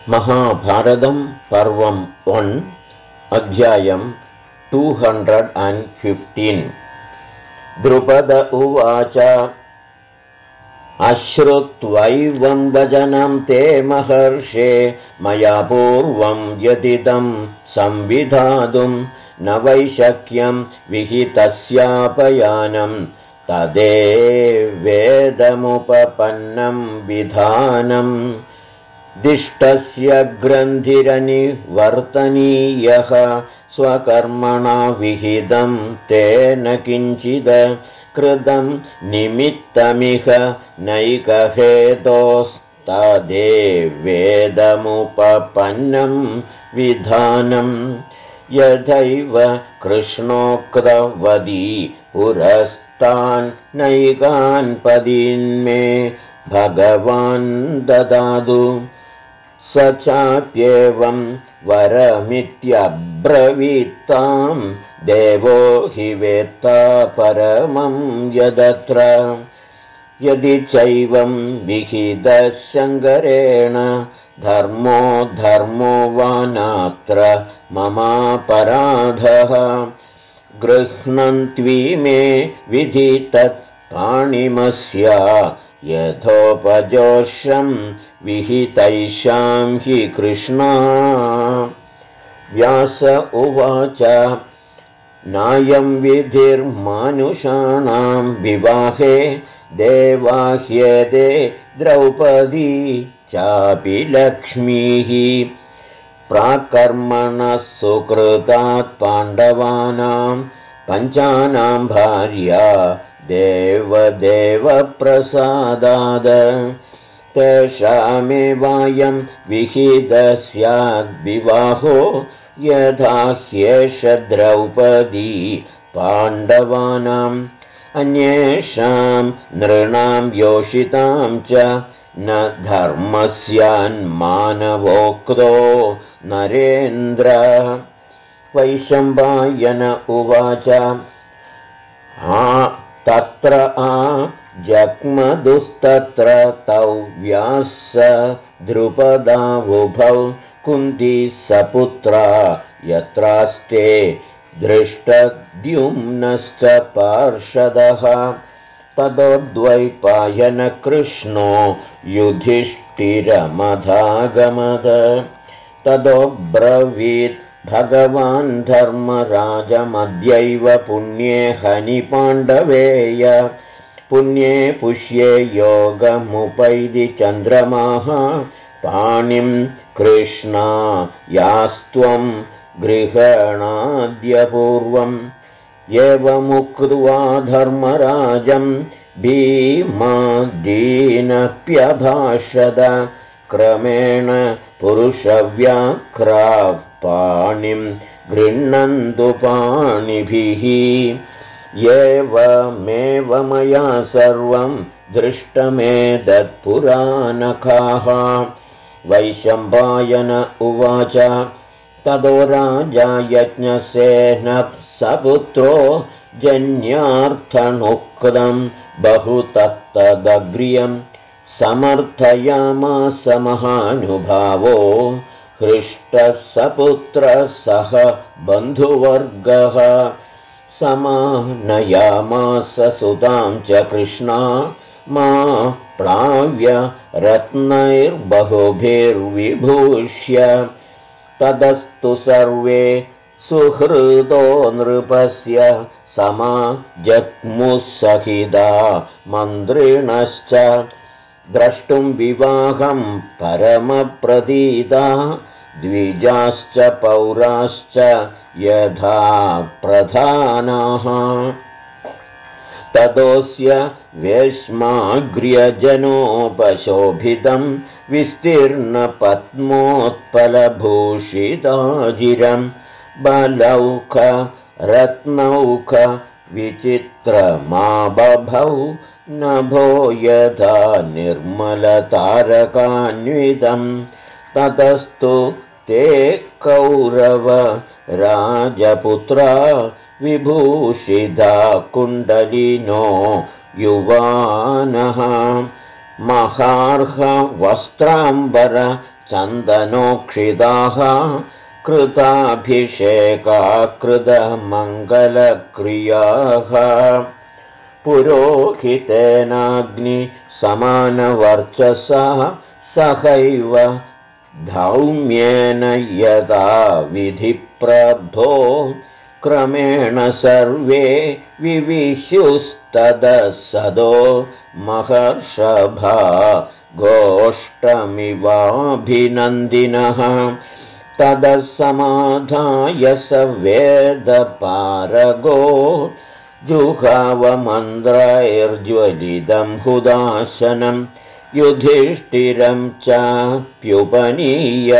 महाभारतं पर्वं 1 अध्यायं 215 द्रुपद उवाच अश्रुत्वैवं वचनं ते महर्षे मया पूर्वं यदिदं संविधातुं न वै शक्यं विहितस्यापयानं तदेवेदमुपपन्नं विधानम् दिष्टस्य ग्रन्थिरनिवर्तनीयः स्वकर्मणा विहितं तेन किञ्चिद कृतं निमित्तमिह नैकहेतोस्तदेवेदमुपपन्नं विधानं यथैव कृष्णोक्तवदी पुरस्तान् नैकान् पदीन्मे भगवान् ददातु स चाप्येवं वरमित्यब्रवीत्तां देवो हि वेत्ता परमं यदत्र यदि चैवं विहितशङ्करेण धर्मो वा नात्र ममापराधः गृह्णन्त्वी विधितत् पाणिमस्या यथोपजोषं विहितैषां हि कृष्णा व्यास उवाच नायं विधिर्मानुषाणां विवाहे देवाह्येते द्रौपदी चापि लक्ष्मीः प्राकर्मणः सुकृतात् पाण्डवानां पञ्चानां भार्या देवदेवप्रसादाद तेषामेवायं विहितस्याद्विवाहो यथा ह्येष द्रौपदी पाण्डवानाम् अन्येषां नृणां योषितां च न धर्मस्यान्मानवोक्तो नरेन्द्र वैशम्पायन उवाच तत्र जग्मदुस्तत्र तौ व्यास द्रुपदावुभौ कुन्ती सपुत्रा यत्रास्ते दृष्टद्युम्नश्च पार्षदः ततोद्वैपायनकृष्णो युधिष्ठिरमधागमद ततोब्रवीत् भगवान् धर्मराजमद्यैव पुण्ये हनि पाण्डवेय पुण्ये पुष्ये योगमुपैदि चन्द्रमाः पाणिं कृष्णा यास्त्वं गृहणाद्यपूर्वम् एवमुक्त्वा धर्मराजं भीमादीनप्यभाषद क्रमेण पुरुषव्याघ्राः पाणिं गृह्णन्तु पाणिभिः एवमेव मया सर्वं दृष्टमेतत्पुराणकाः वैशम्पायन उवाच ततो राजा यज्ञसेनः सपुत्रो जन्यार्थनुक्तं बहुतत्तदग्र्यं समर्थयामास महानुभावो हृष्टः सपुत्रः सह बन्धुवर्गः समानयामास सुतां च कृष्णा मा प्लाव्य रत्नैर्बहुभिर्विभूष्य ततस्तु सर्वे सुहृदो नृपस्य समाजग्मुसहिता मन्त्रिणश्च द्रष्टुं विवाहं परमप्रतीता द्विजाश्च पौराश्च यथा प्रधानाः ततोऽस्य वेश्माग्र्यजनोपशोभितं विस्तीर्णपद्मोत्पलभूषिताजिरं बलौख रत्नौख विचित्रमाबभौ नभो यथा निर्मलतारकान्वितं ततस्तु ते कौरव राजपुत्रा विभूषिता कुण्डलिनो युवानः महार्ह वस्त्राम्बर चन्दनोक्षिताः कृताभिषेकाकृतमङ्गलक्रियाः पुरोहितेनाग्निसमानवर्चसा सहैव धौम्येन यदा विधिप्रभो क्रमेण सर्वे विविशुस्तदसदो महर्षभा गोष्ठमिवाभिनन्दिनः ततः समाधाय स वेदपारगो जुहावमन्त्रैर्ज्वलितं हुदाशनं युधिष्ठिरं चाप्युपनीय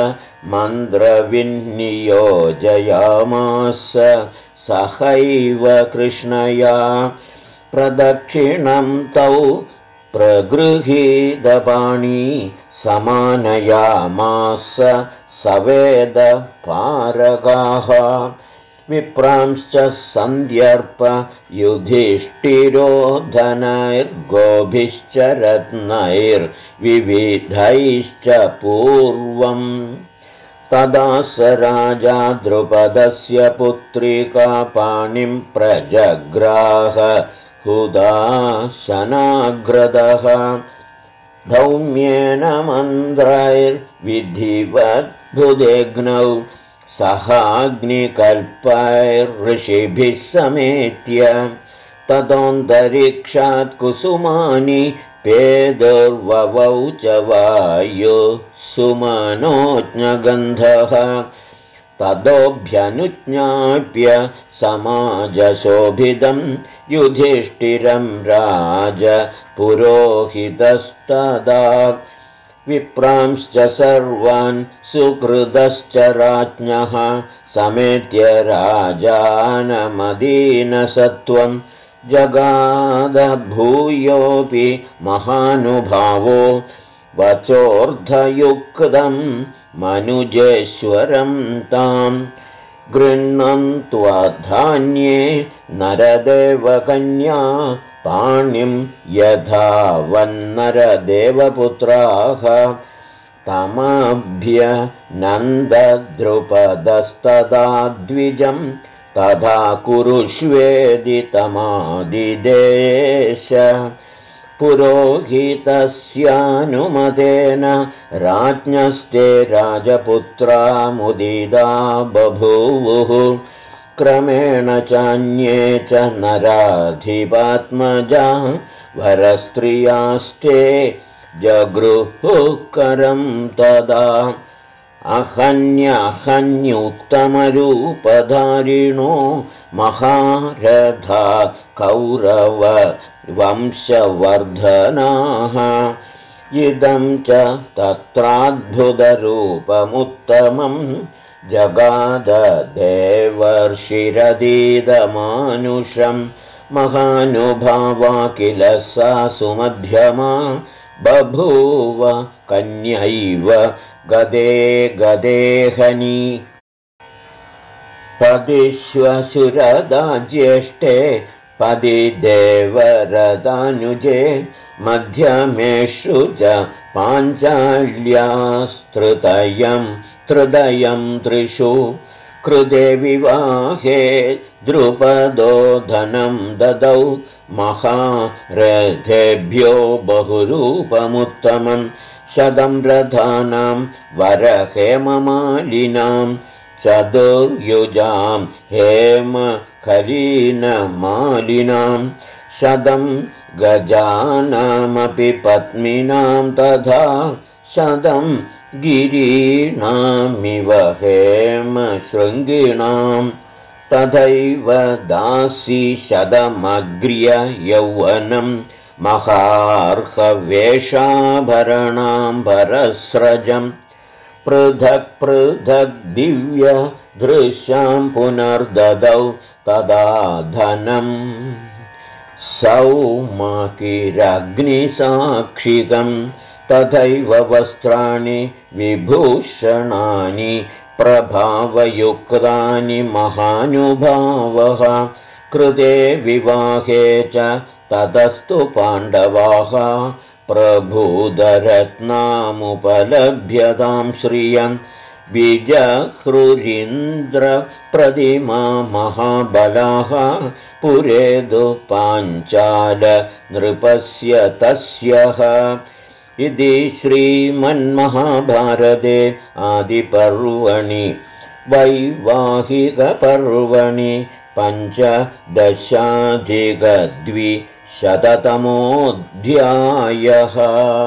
मन्त्रविन्नियोजयामास सहैव कृष्णया प्रदक्षिणं तौ प्रगृहीतपाणी समानयामास सवेदपारगाः विप्रांश्च सन्ध्यर्प युधिष्ठिरो धनैर्गोभिश्च रत्नैर्विविधैश्च पूर्वम् तदा स राजा द्रुपदस्य पुत्रिका पाणिं प्रजग्राह हुदाशनाग्रदः धौम्येन मन्त्रैर्विधिवद्भुदेग्नौ सहाग्निकल्पैर्ऋषिभिः समेत्य ततोऽन्तरिक्षात् कुसुमानि पेदुर्ववौ च वायु सुमनोज्ञगन्धः ततोऽभ्यनुज्ञाप्य समाजशोभितं युधिष्ठिरं राजपुरोहितस्तदा विप्रांश्च सर्वान् सुकृतश्च राज्ञः समेत्य राजानमदीनसत्त्वं जगादभूयोऽपि महानुभावो वचोर्धयुक्तं मनुजेश्वरं ताम् गृह्णन्त्वधान्ये नरदेवकन्या पाणिं यथा वन्नरदेवपुत्राः तमभ्यनन्दद्रुपदस्तदा द्विजं तथा कुरुष्वेदि तमादिदेश पुरोहितस्यानुमतेन राज्ञस्ते राजपुत्रा मुदिता बभूवुः क्रमेण चान्ये च नराधिपात्मजा वरस्त्रियास्ते जगृहुकरं तदा अहन्यहन्युत्तमरूपधारिणो महारथा कौरव वंशवर्धनाः इदं च तत्राद्भुतरूपमुत्तमं जगाददेवर्षिरदीदमानुषं महानुभावा किल सा सुमध्यमा बभूव कन्यैव गदे गदेहनी पदिष्वशुरदा ज्येष्ठे पदि देवरदानुजे मध्यमेषु च पाञ्चाल्यास्तृतयं त्रिषु कृते विवाहे द्रुपदो धनं ददौ महारथेभ्यो बहुरूपमुत्तमं 100 रथानां वरहेममालिनां चतुर्युजां हेमखलीनमालिनां 100 गजानामपि पत्नीनां तथा 100 गिरीणामिव हेमशृङ्गिणां तथैव दासी 100 यौवनं महार्हवेषाभरणाम्बरस्रजं पृथक् पृथक् दिव्य दृश्यां पुनर्ददौ तदा धनं सौमकिरग्निसाक्षिकं तथैव वस्त्राणि विभूषणानि प्रभावयुक्तानि महानुभावः कृते विवाहे च ततस्तु पाण्डवाः प्रभूदरत्नामुपलभ्यतां श्रियं विजहृरीन्द्रप्रतिमा महाबलाः पुरेदु पाञ्चाल नृपस्य तस्यः इति श्रीमन्महाभारते आदिपर्वणि वैवाहिकपर्वणि पञ्चदशाधिकद्विशततमोऽध्यायः।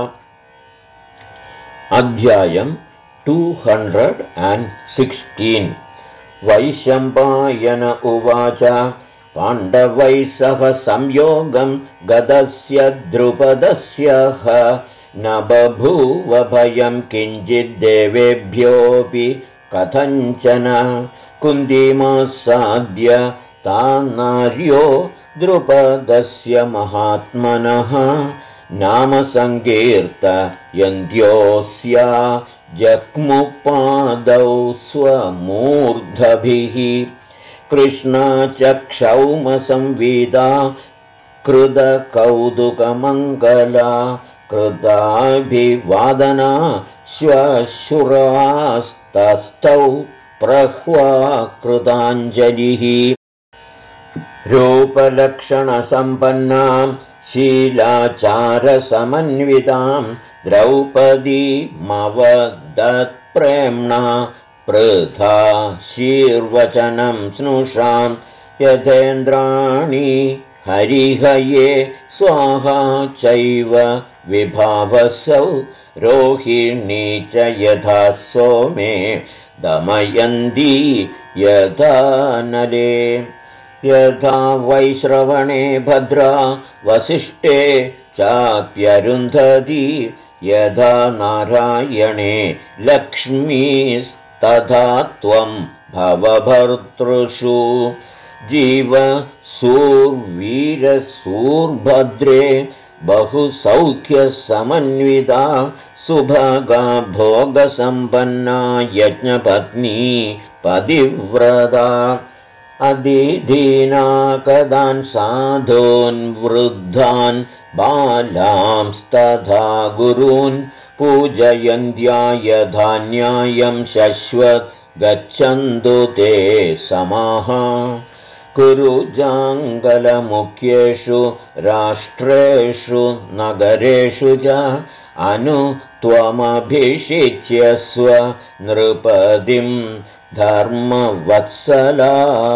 अध्यायम् 216 वैशम्पायन उवाच पाण्डवैः सह संयोगं गतस्य द्रुपदस्यः न बभूव भयं किञ्चिद्देवेभ्योऽपि कथञ्चन कुन्तीमासाद्य तान्नार्यो द्रुपदस्य महात्मनः नाम सङ्कीर्तयन्त्योऽस्या जग्मुपादौ स्वमूर्धभिः कृष्णाचक्षौमसंविदा कृतकौतुकमङ्गला कृताभिवादना श्वशुरास्तस्थौ प्रह्वा कृताञ्जलिः रूपलक्षणसम्पन्नां शीलाचारसमन्वितां द्रौपदीमवदत्प्रेम्णा पृथा शीर्वचनं स्नुषां यथेन्द्राणि हरिहये स्वाहा चैव विभावसौ रोहिणी च यथा सोमे दमयन्ती यथा नले यथा वैश्रवणे भद्रा वसिष्ठे चाप्यरुन्धती यथा नारायणे लक्ष्मीस्तथा त्वं भवभर्तृषु जीवसूर्वीरसूर्भद्रे बहुसौख्यसमन्विता सुभगा भोगसम्पन्ना यज्ञपत्नी पतिव्रता अदिधीना कदान् साधून् वृद्धान् बालांस्तथा गुरून् पूजयन्त्या यथा न्यायं शश्वत् गच्छन्तु ते समाः कुरुजाङ्गलमुख्येषु राष्ट्रेषु नगरेषु च त्वमभिषिच्यस्व नृपतिं धर्मवत्सला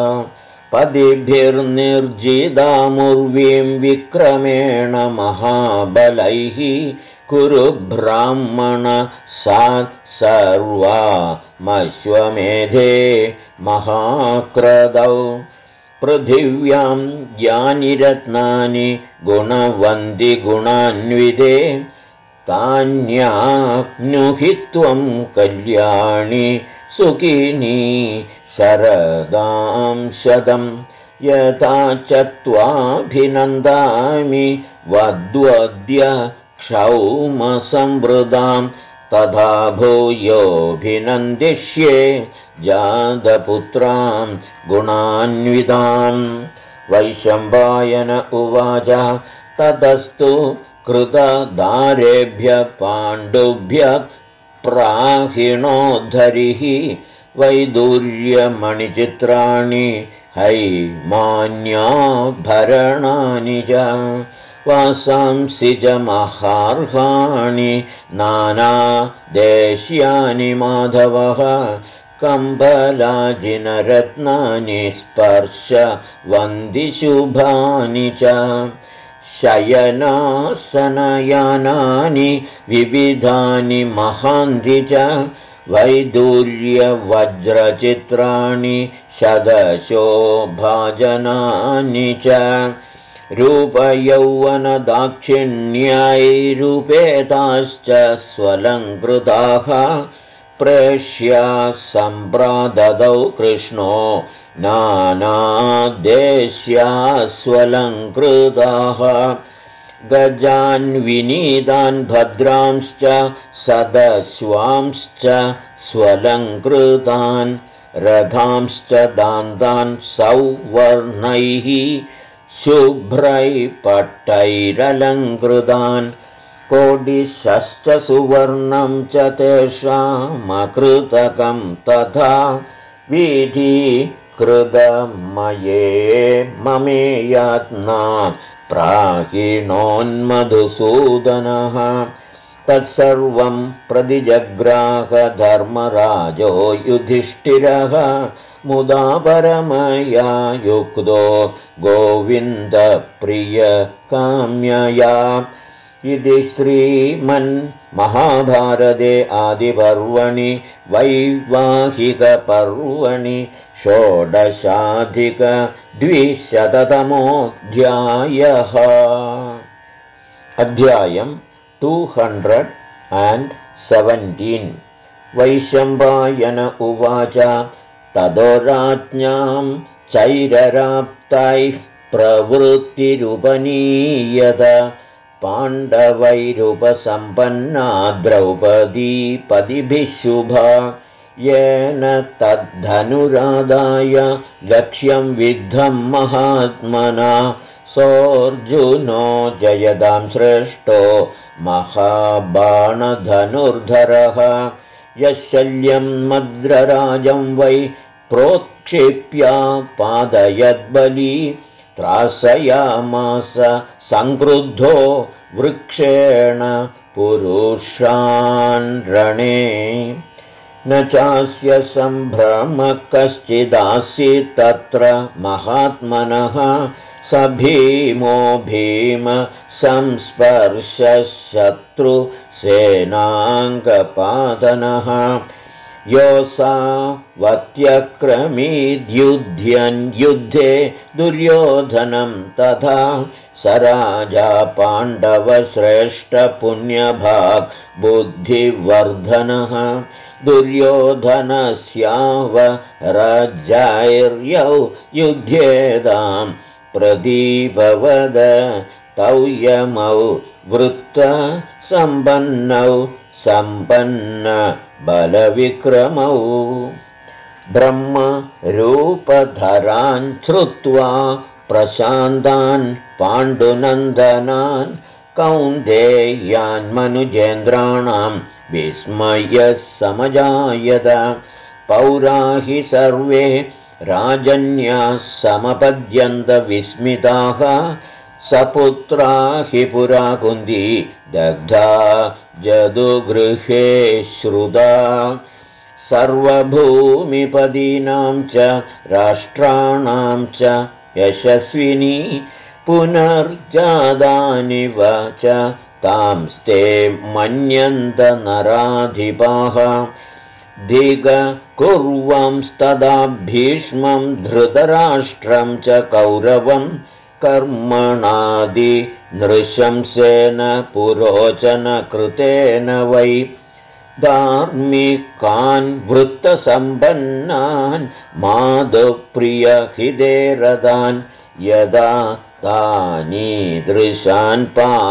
पदिभिर्निर्जितामुर्वीं विक्रमेण महाबलैः कुरु ब्राह्मण सात् सर्वामश्वमेधे महाक्रदौ पृथिव्यां यानि रत्नानि गुणवन्ति गुणान्विते तान्याप्नुहि त्वं कल्याणि सुखिनी शरदां शतं यथा च त्वाभिनन्दामि वद्वद्य क्षौमसंवृतां तथा भूयोऽभिनन्दिष्ये जातपुत्रां गुणान्वितां वैशम्पायन उवाच ततस्तु कृतदारेभ्यः पाण्डुभ्यः प्राहिणोद्धरिः वैदूर्यमणिचित्राणि हैमान्याभरणानि च वासांसि च महार्हाणि नानादेश्यानि माधवः कम्बलाजिनरत्नानि स्पर्शवन्दिशुभानि च शयनासनयानानि विविधानि महान्ति च वैदूर्यवज्रचित्राणि शतशोभाजनानि च रूपयौवनदाक्षिण्यैरुपेताश्च स्वलङ्कृताः प्रेष्या सम्प्राददौ कृष्णो नानादेश्या स्वलङ्कृताः गजान् विनीतान् भद्रांश्च सदश्वांश्च स्वलङ्कृतान् रथांश्च दान्तान् सौवर्णैः शुभ्रैः पट्टैरलङ्कृतान् कोडिशश्च सुवर्णं च तेषामकृतकं तथा वीथीकृतमये ममेयात्नात् प्राहिणोन्मधुसूदनः तत्सर्वं प्रतिजग्राहधर्मराजो युधिष्ठिरः मुदा परमया युक्तो गोविन्दप्रियकाम्यया इति श्रीमन्महाभारते आदिपर्वणि वैवाहिकपर्वणि 16ధిక द्विशततमोऽध्यायः। अध्यायम् 217 वैशम्पायन उवाच ततो राज्ञां चैरराप्तैः प्रवृत्तिरुपनीयत पाण्डवैरुपसम्पन्ना द्रौपदी पतिभिः शुभा येन तद्धनुरादाय लक्ष्यं विद्धं महात्मना सोऽर्जुनो जयदां श्रेष्ठो महाबाणधनुर्धरः यशल्यं मद्रराजं वै प्रोत्क्षिप्य पादयद्बली त्रासयामास संक्रुद्धो वृक्षेण पुरुषान् रणे न चास्य सम्भ्रमः कश्चिदासीत् तत्र महात्मनः स भीमो भीम संस्पर्शशत्रुसेनाङ्गपादनः योऽसावत्यक्रमीद्युध्यन् युद्धे दुर्योधनं तथा स राजा पाण्डवश्रेष्ठपुण्यभाक् बुद्धिवर्धनः दुर्योधनस्यावरजैर्यौ युध्येदां प्रदीपवद तौ यमौ वृत्तसम्पन्नौ सम्पन्नबलविक्रमौ ब्रह्मरूपधरान् श्रुत्वा प्रशान्तान् पाण्डुनन्दनान् कौन्तेयान् मनुजेन्द्राणां विस्मयः समजायत पौराहि सर्वे राजन्याः समपद्यन्त विस्मिताः सपुत्रा हि पुरा कुन्ती दग्धा जदुगृहे श्रुता सर्वभूमिपदीनां च राष्ट्राणां च यशस्विनी पुनर्जादानिव च तांस्ते मन्यन्त नराधिपाः दिगकुर्वंस्तदा भीष्मं धृतराष्ट्रं च कौरवं कर्मणादिनृशंसेन पुरोचन कृतेन वै धार्मिकान् वृत्तसम्पन्नान् माधुप्रियहितेरदान् यदा तानीदृशान्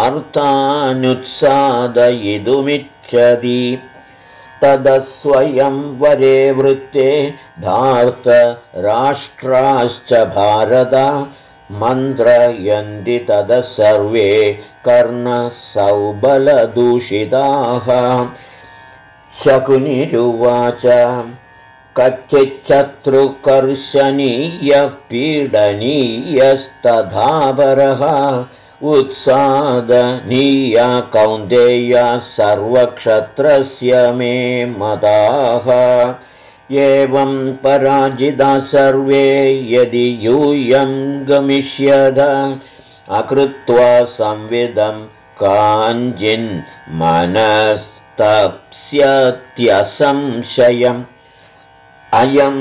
पार्थानुत्सादयितुमिच्छति तदस्वयं वरे वृत्ते धार्तराष्ट्राश्च भारत मन्त्रयन्ति ततः सर्वे कर्णसौबलदूषिताः शकुनिरुवाच कच्चिच्छत्रुकर्षणीयः पीडनीयस्तथापरः उत्सादनीया कौन्तेया सर्वक्षत्रस्य मे मताः एवं पराजिता सर्वे यदि यूयं गमिष्यथ अकृत्वा संविदं काञ्चिन्मनस्तप्स्यत्यसंशयम् अयं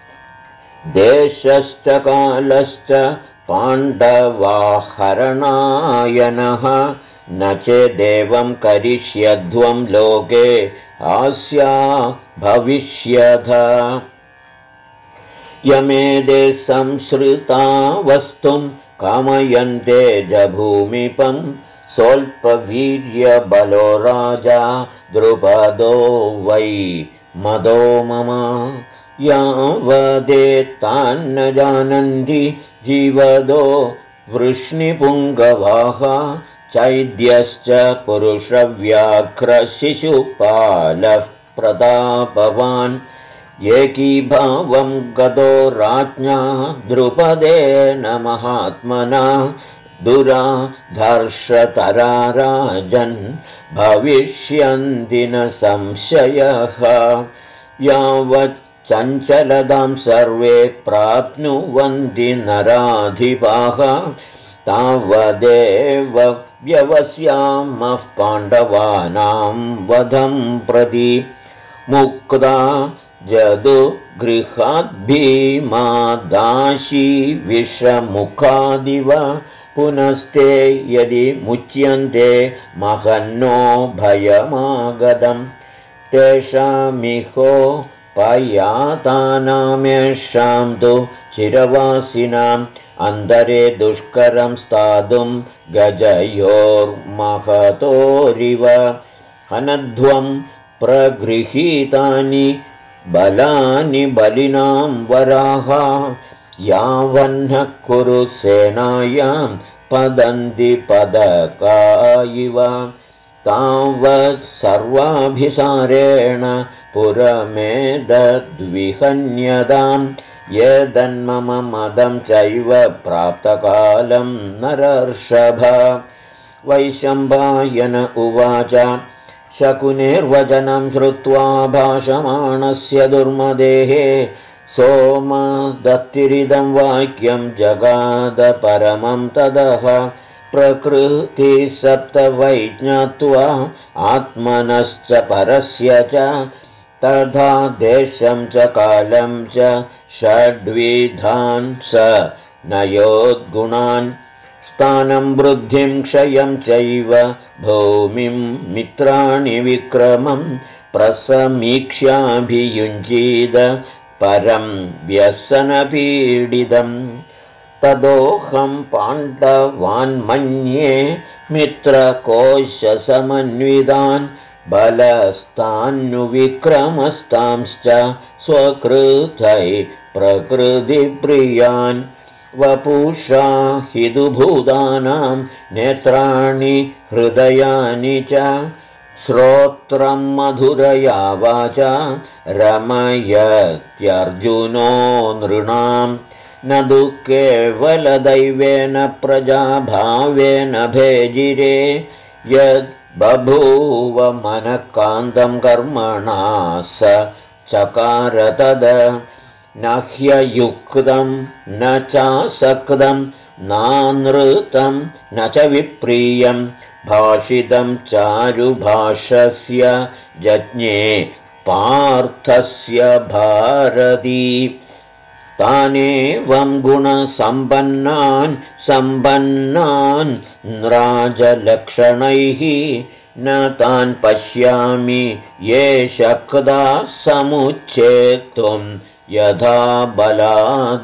देशश्च कालश्च पाण्डवाहरणायनः न चेदेवं करिष्यध्वं लोके हास्या भविष्यथ यमेदे संश्रिता वस्तुं कामयन्ते जभूमिपं स्वल्पवीर्यबलो राजा द्रुपदो वै मदो मम यावदेतान्न जानन्ति जीवदो वृष्णिपुङ्गवाः चैद्यश्च पुरुषव्याघ्रशिशुपालः प्रतापवान् एकीभावं गतो राज्ञा द्रुपदेन महात्मना दुराधर्षतरा राजन् भविष्यन्ति न संशयः यावच्चञ्चलतां सर्वे प्राप्नुवन्ति नराधिपाः तावदेव व्यवस्यामः पाण्डवानां वधं प्रति मुक्ता जदुगृहाद् भीमा दाशी विषमुखादिव पुनस्ते यदि मुच्यन्ते महन्नो भयमागतम् तेषामिहो पयातानामेषां तु चिरवासिनाम् अन्तरे दुष्करं स्थातुं गजयोर्महतोरिव हनध्वं प्रगृहीतानि बलानि बलिनां वराः यावन्न कुरु सेनायां पदन्ति पदका इव तावत् सर्वाभिसारेण पुरमेदद्विहन्यताम् येदन्मम मदं चैव प्राप्तकालं नरर्षभ वैशम्पायन उवाच शकुनेर्वचनं श्रुत्वा भाषमाणस्य दुर्मदेः सोमदत्तिरिदं वाक्यं जगाद परमं तदः प्रकृतिसप्तवै ज्ञात्वा आत्मनश्च परस्य च तथा देशं च कालं च षड्विधान् स नयोद्गुणान् स्थानं वृद्धिं क्षयं चैव भूमिं मित्राणि विक्रमं प्रसमीक्ष्याभियुञ्जीद परं व्यसनपीडितम् तदोऽहं पाण्डवान् मन्ये मित्रकोशसमन्वितान् बलस्तान्नुविक्रमस्तांश्च स्वकृतै प्रकृतिप्रियान् वपुषा हिदुभूतानां नेत्राणि हृदयानि च श्रोत्रं मधुरया वाचा रमयत्यर्जुनो नृणाम् न तु केवलदैवेन प्रजाभावेन भेजिरे यद् बभूव मनःकान्तं कर्मणा स चकार तद न ह्ययुक्तं न चासक्तं नानृतं न च विप्रियं भाषितं चारुभाषस्य जज्ञे पार्थस्य भारती तानेवं गुणसम्पन्नान् राजलक्षणैः न तान् पश्यामि ये शक्ता समुच्चेतुं यथा बलाद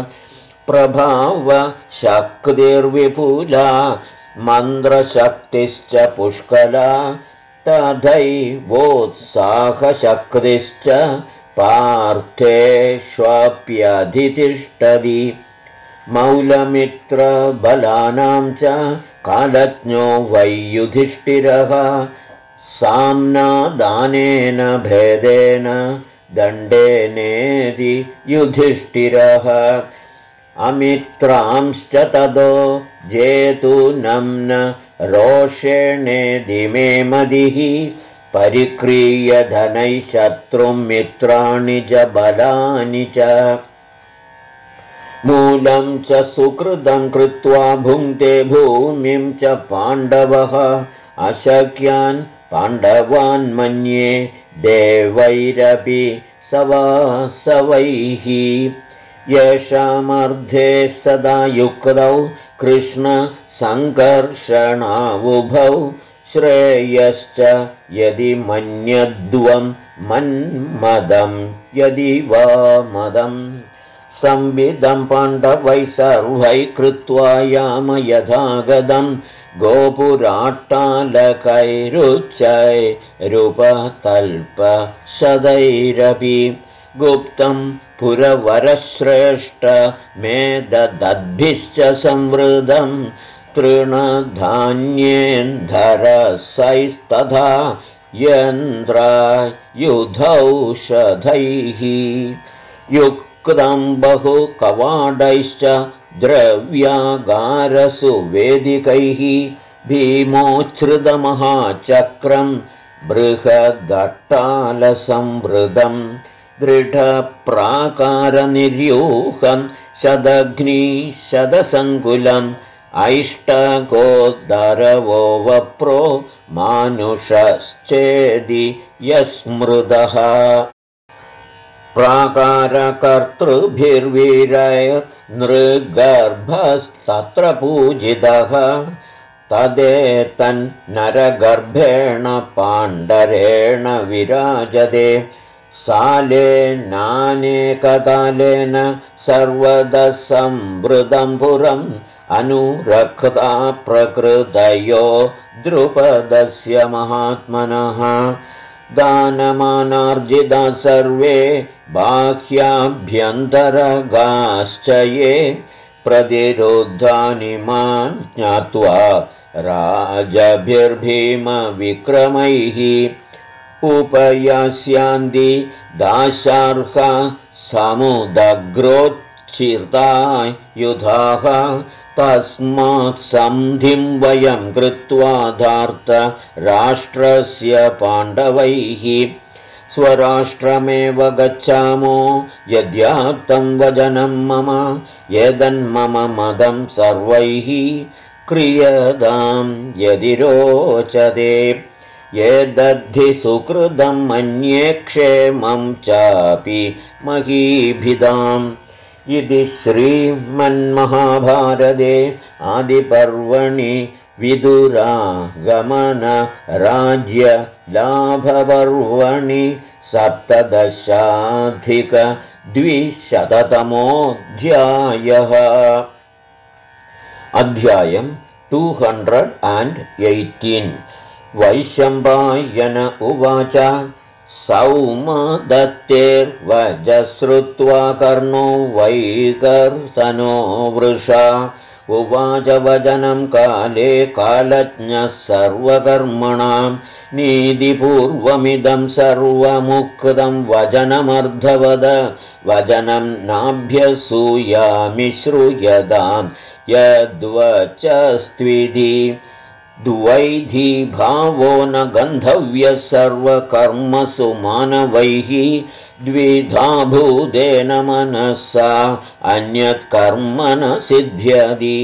प्रभावशक्तिर्विपुला मन्द्रशक्तिश्च पुष्कला तथैवोत्साहशक्तिश्च पार्थेष्वप्यधितिष्ठति मौलमित्रबलानां च कालज्ञो वै युधिष्ठिरः साम्नादानेन भेदेन दण्डेनेति युधिष्ठिरः अमित्रांश्च ततो जेतूनं न रोषेणेदिमे मदिः परिक्रीय धनैः शत्रुं मित्राणि च बलानि च मूलं च सुकृतं कृत्वा भुङ्क्ते भूमिं च पाण्डवः अशक्यान् पाण्डवान् मन्ये देवैरपि सवासवैः येषामर्धे सदा युक्तौ कृष्णसङ्कर्षणावुभौ श्रेयश्च यदि मन्यद्वं मन्मदं यदि वा मदम् संविदं पाण्डवै सर्वै कृत्वा याम यथागतं गोपुराट्टालकैरुच्चैरुपतल्पशदैरपि गुप्तं पुरवरश्रेष्ठ मे दद्भिश्च संवृतं तृणधान्येन्धरसैस्तथा यन्त्रायुधौषधैः युक्तं बहुकवाडैश्च द्रव्यागारसुवेदिकैः भीमोच्छ्रितमहाचक्रं बृहदट्टालसंवृतं दृढप्राकारनिर्यूहं शदग्निशदसङ्कुलम् ऐष्टकोदरवो वप्रो मानुषश्चेदि यस्मृदः प्राकारकर्तृभिर्वीरैर्नृगर्भस्तत्र पूजितः तदेतन्नरगर्भेण पाण्डरेण विराजते सालेनानेककालेन सर्वदा संवृतं पुरम् अनुरक्ता प्रकृतयो द्रुपदस्य महात्मनः दानमानार्जिता सर्वे बाह्याभ्यन्तरगाश्च ये प्रतिरुद्धानिमान् ज्ञात्वा राजभिर्भीमविक्रमैः उपयास्यान्ति दाशार्हा समुदग्रोच्चिर्ता युधाः तस्मात् सन्धिं वयं कृत्वा धार्त राष्ट्रस्य पाण्डवैः स्वराष्ट्रमेव गच्छामो यद्याप्तं वचनं मम यदन्मम मदं सर्वैः क्रियतां यदि रोचते एतद्धि सुकृतं मन्ये क्षेमं चापि महीभिदाम् इति श्रीमन्महाभारते आदिपर्वणि विदुरागमनराज्यलाभपर्वणि 17,200तमोऽध्यायः। अध्यायम् 218 वैशम्पायन उवाच सौमदत्तेर्वजश्रुत्वा कर्णो वैकर्तनो वृषा उवाच वचनं काले कालज्ञः सर्वकर्मणां नीतिपूर्वमिदं सर्वमुक्तं वचनमर्धवद वचनं नाभ्यसूयामि श्रूयतां यद्वचस्त्विधि द्वैधी भावो न गन्धव्यः सर्वकर्मसु मानवैः द्विधा भूतेन मनसा अन्यत्कर्म न सिद्ध्यति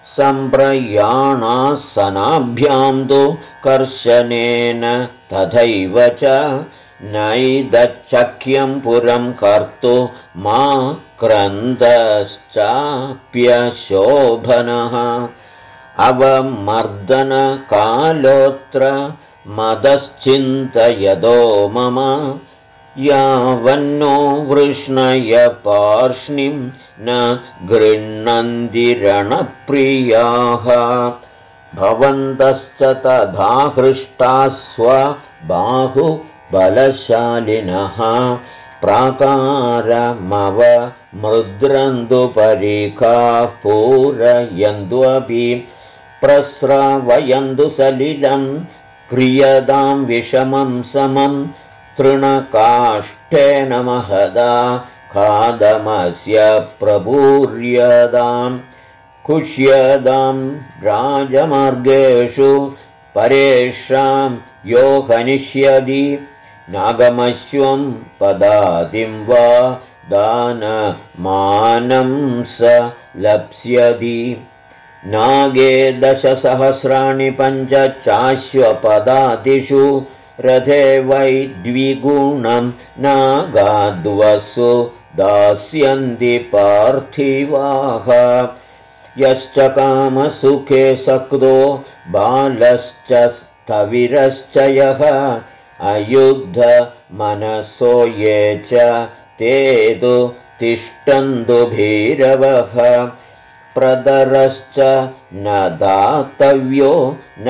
सम्प्रयाणासनाभ्यां तु कर्शनेन तथैव च नैदच्छक्यं पुरं कर्तु मा क्रन्दश्चाप्यशोभनः अवमर्दनकालोऽत्र मदश्चिन्तयदो मम यावन्नो वृष्णय पार्ष्णिं न गृह्णन्ति रणप्रियाः भवन्तश्च तथा हृष्टाः स्वबाहुबलशालिनः प्राकारमवमृद्रन्तु परिखाः पूरयन्त्वपि प्रस्रावयन्तु सलिलं क्रियतां विषमं समं तृणकाष्ठेन महदा खादमस्य प्रपूर्यतां कुष्यतां राजमार्गेषु परेषां यो हनिष्यति नागमश्वं पदातिं वा दानमानं स लप्स्यति नागे 10,000 पञ्च चाश्वपदातिषु रथे वै द्विगुणं नागाद्वसु दास्यन्ति पार्थिवाः यश्च कामसुखे सक्तो बालश्च स्थविरश्च यः अयुद्ध मनसो ये च ते तु तिष्ठन्तु भीरवः प्रदरश्च न दातव्यो न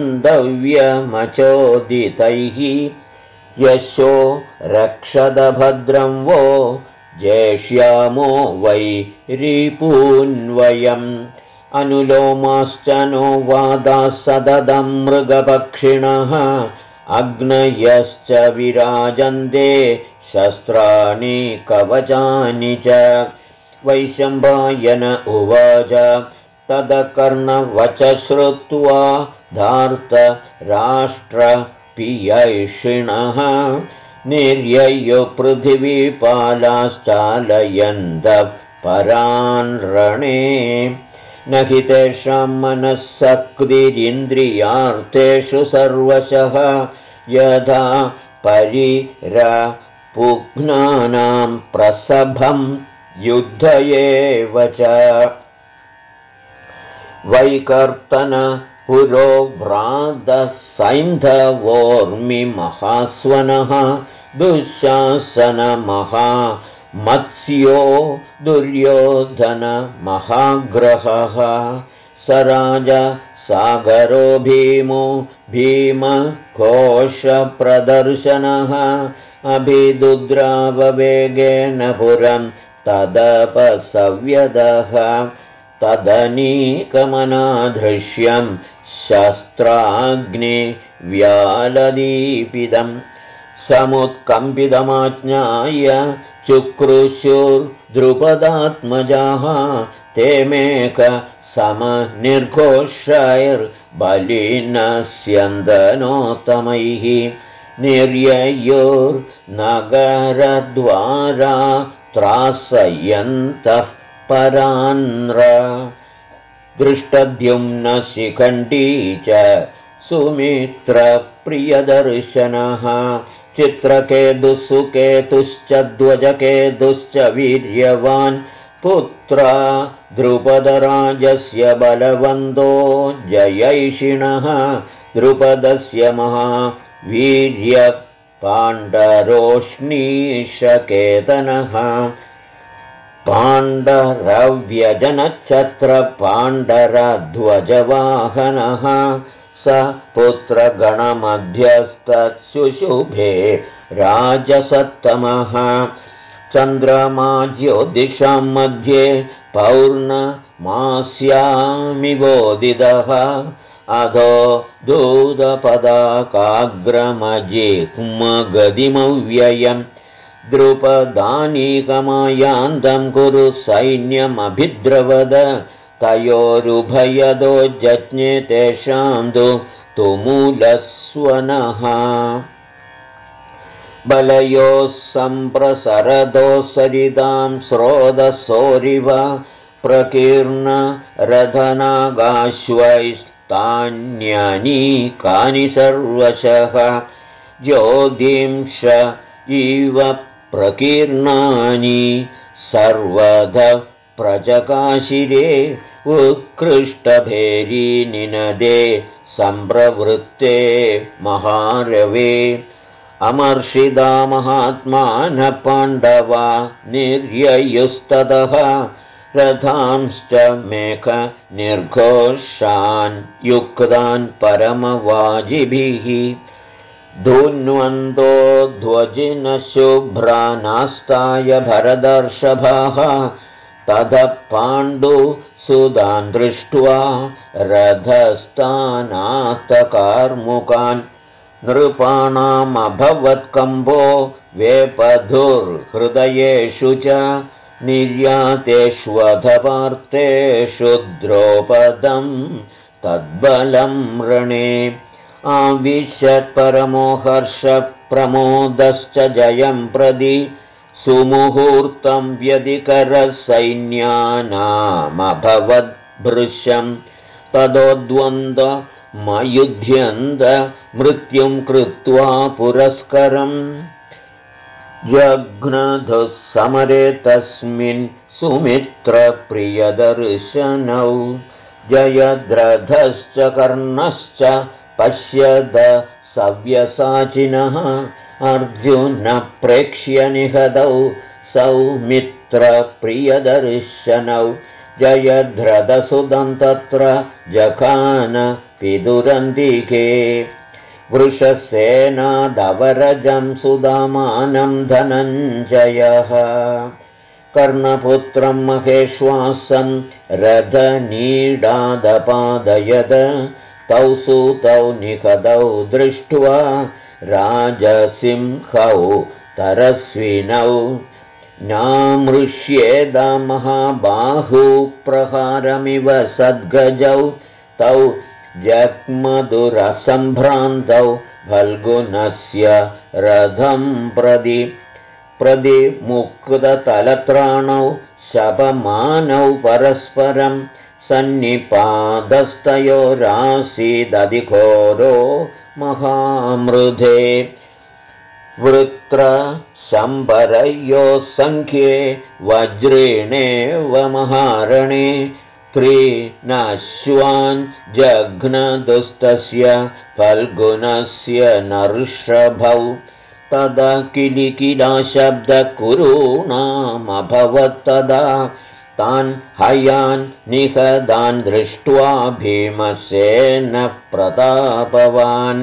गन्धव्यमचोदितैः यशो रक्षद भद्रं वो जेष्यामो वै रिपून्वयम् अनुलोमाश्च नो वादाः सततं मृगपक्षिणः अग्नयश्च विराजन्ते शस्त्राणि कवचानि च वैशम्पायन उवाच तदकर्णवच श्रुत्वा धार्तराष्ट्रपियैषिणः निर्यय्यो पृथिवीपालाश्चालयन्तः परान् रणे न हि तेषां मनःशक्तिरिन्द्रियार्थेषु सर्वशः यथा परिरपुघ्नानां प्रसभं युद्ध एव च वैकर्तन पुरोव्रातः सैन्धवोर्मिमहास्वनः दुःशासनमहामत्स्यो दुर्योधनमहाग्रहः सराजसागरो भीमो भीमघोषप्रदर्शनः अभिदुद्राववेगेन पुरं तदपसव्यदः तदनीकमनाधृश्यं शस्त्राग्निव्यालदीपितं समुत्कम्पितमाज्ञाय चुक्रुशुर्द्रुपदात्मजाः ते मेक समनिर्घोषैर्बलिनस्यन्दनोत्तमैः निर्ययोर्नगरद्वारा त्रासयन्तः परान्र दृष्टद्युम्नशिखण्डी च सुमित्रप्रियदर्शनः चित्रकेतुस्सुकेतुश्च ध्वजकेतुश्च वीर्यवान् पुत्रा द्रुपदराजस्य बलवन्तो जयैषिणः द्रुपदस्य महावीर्यपाण्डरोष्णीशकेतनः पाण्डरव्यजनच्छत्रपाण्डरध्वजवाहनः स पुत्रगणमध्यस्तशुशुभे राजसत्तमः चन्द्रमा ज्योतिषां मध्ये पौर्णमास्यामिवोदितः अधो दूतपदाकाग्रमजिह्मगतिमव्ययम् द्रुपदानीकमायान्तं कुरु सैन्यमभिद्रवद तयोरुभयदो जज्ञे तेषां तुमूलस्वनः बलयोः सम्प्रसरदो सरितां स्रोतसोरिव प्रकीर्णरधनागाश्वैस्तान्यनीकानि सर्वशः ज्योतिंश इव प्रकीर्णानि सर्वतः प्रचकाशिरे उत्कृष्टभेरी निनदे सम्प्रवृत्ते महारवे अमर्षिदा महात्मानः पाण्डवा निर्ययुस्ततः रथांश्च मेघनिर्घोषान् युक्तान् परमवाजिभिः धून्वन्तो ध्वजिनशुभ्रानास्ताय भरदर्षभाः ततः पाण्डुसुतान् दृष्ट्वा रथस्थानात्तकार्मुकान् नृपाणामभवत्कम्पो वेपधुर्हृदयेषु च निर्यातेष्वधवार्तेषु द्रौपदं तद्बलं रणे आविशत्परमो हर्षप्रमोदश्च जयं प्रदि सुमुहूर्तं व्यधिकरः सैन्यानामभवद्भृशं तदोद्वन्द्वमयुध्यन्त मृत्युं कृत्वा पुरस्करम् जघ्नधुः समरे तस्मिन् सुमित्रप्रियदर्शनौ जयद्रथश्च कर्णश्च पश्यद सव्यसाचिनः अर्जुनप्रेक्ष्य निहतौ सौमित्रप्रियदर्शनौ जयद्रथसुतं तत्र जघान पितुरन्तिके वृषसेनादवरजं सुदामानं धनञ्जयः कर्णपुत्रं महेश्वासं रथनीडादपादयद तौ सूतौ निहतौ दृष्ट्वा राजसिंहौ तरस्विनौ नामृष्येद महाबाहुप्रहारमिव सद्गजौ तौ जग्मधुरसम्भ्रान्तौ फल्गुनस्य रथं प्रति मुक्ततलत्राणौ शपमानौ परस्परं सन्निपातस्तयोरासीदधिघोरो महामृधे वृत्रशम्बरयोः सङ्ख्ये वज्रेणेव महारणे त्रीनश्वान् जघ्नदुस्तस्य फल्गुनस्य नर्षभौ तदा किलिकिलाशब्दकुरूणामभवत्तदा तान् हयान् निहतान् दृष्ट्वा भीमसेनः प्रतापवान्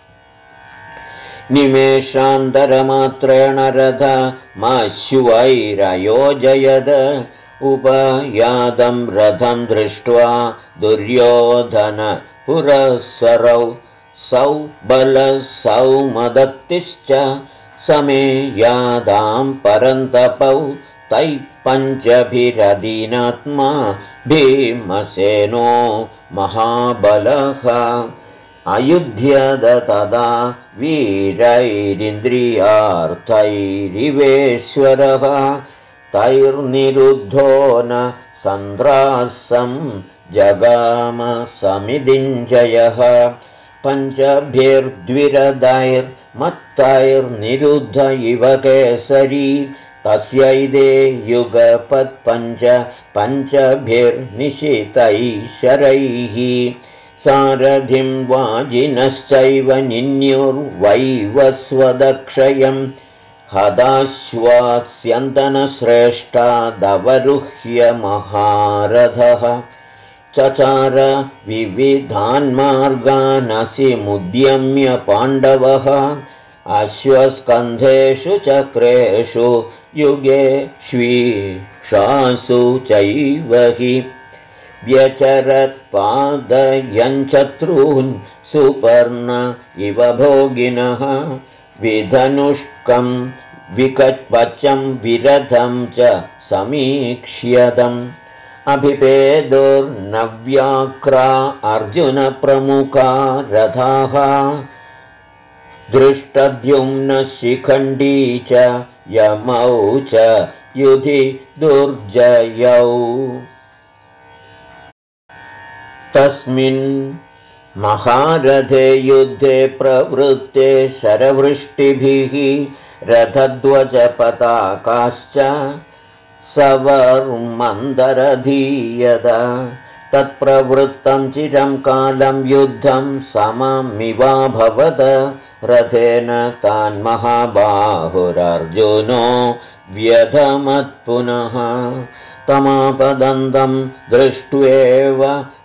निमेषान्तरमात्रेण रथमश्वैरयोजयद उपयातं रथं दृष्ट्वा दुर्योधनपुरःसरौ सौबलसौमदत्तिश्च समेयादां परन्तपौ तैः पञ्चभिरदीनात्मा भीमसेनो महाबलः अयुध्यत तदा वीरैरिन्द्रियार्थैरिवेश्वरः तैर्निरुद्धो न सन्द्रासं जगाम समिदिञ्जयः पञ्चभिर्द्विरदैर्मत्तैर्निरुद्ध इव केसरी तस्यैदे पञ्चभिर्निशितैः शरैः सारथिं वाजिनश्चैव निन्युर्वैवस्वदक्षयम् हदाश्वास्यन्तनश्रेष्ठादवरुह्य महारथः चचार विविधान् मार्गानसिमुद्यम्य पाण्डवः अश्वस्कन्धेषु चक्रेषु युगेष्वीषासु चैव हि व्यचरत्पादयञ्चत्रून् सुपर्ण इव भोगिनः विधनुष्कं विकच्वचं विरथं च समीक्ष्यतम् अभिपेदुर्नव्याक्रा अर्जुनप्रमुखा रथाः दृष्टद्युम्नशिखण्डी च यमौ च युधि दुर्जयौ तस्मिन् महारथे युद्धे प्रवृत्ते शरवृष्टिभिः रथध्वजपताकाश्च सवर्मन्दरधीयत तत्प्रवृत्तं चिरं कालं युद्धं सममिवाभवत् रथेन तान्महाबाहुरर्जुनो व्यधमत्पुनः तमापदन्तं दृष्ट्वेव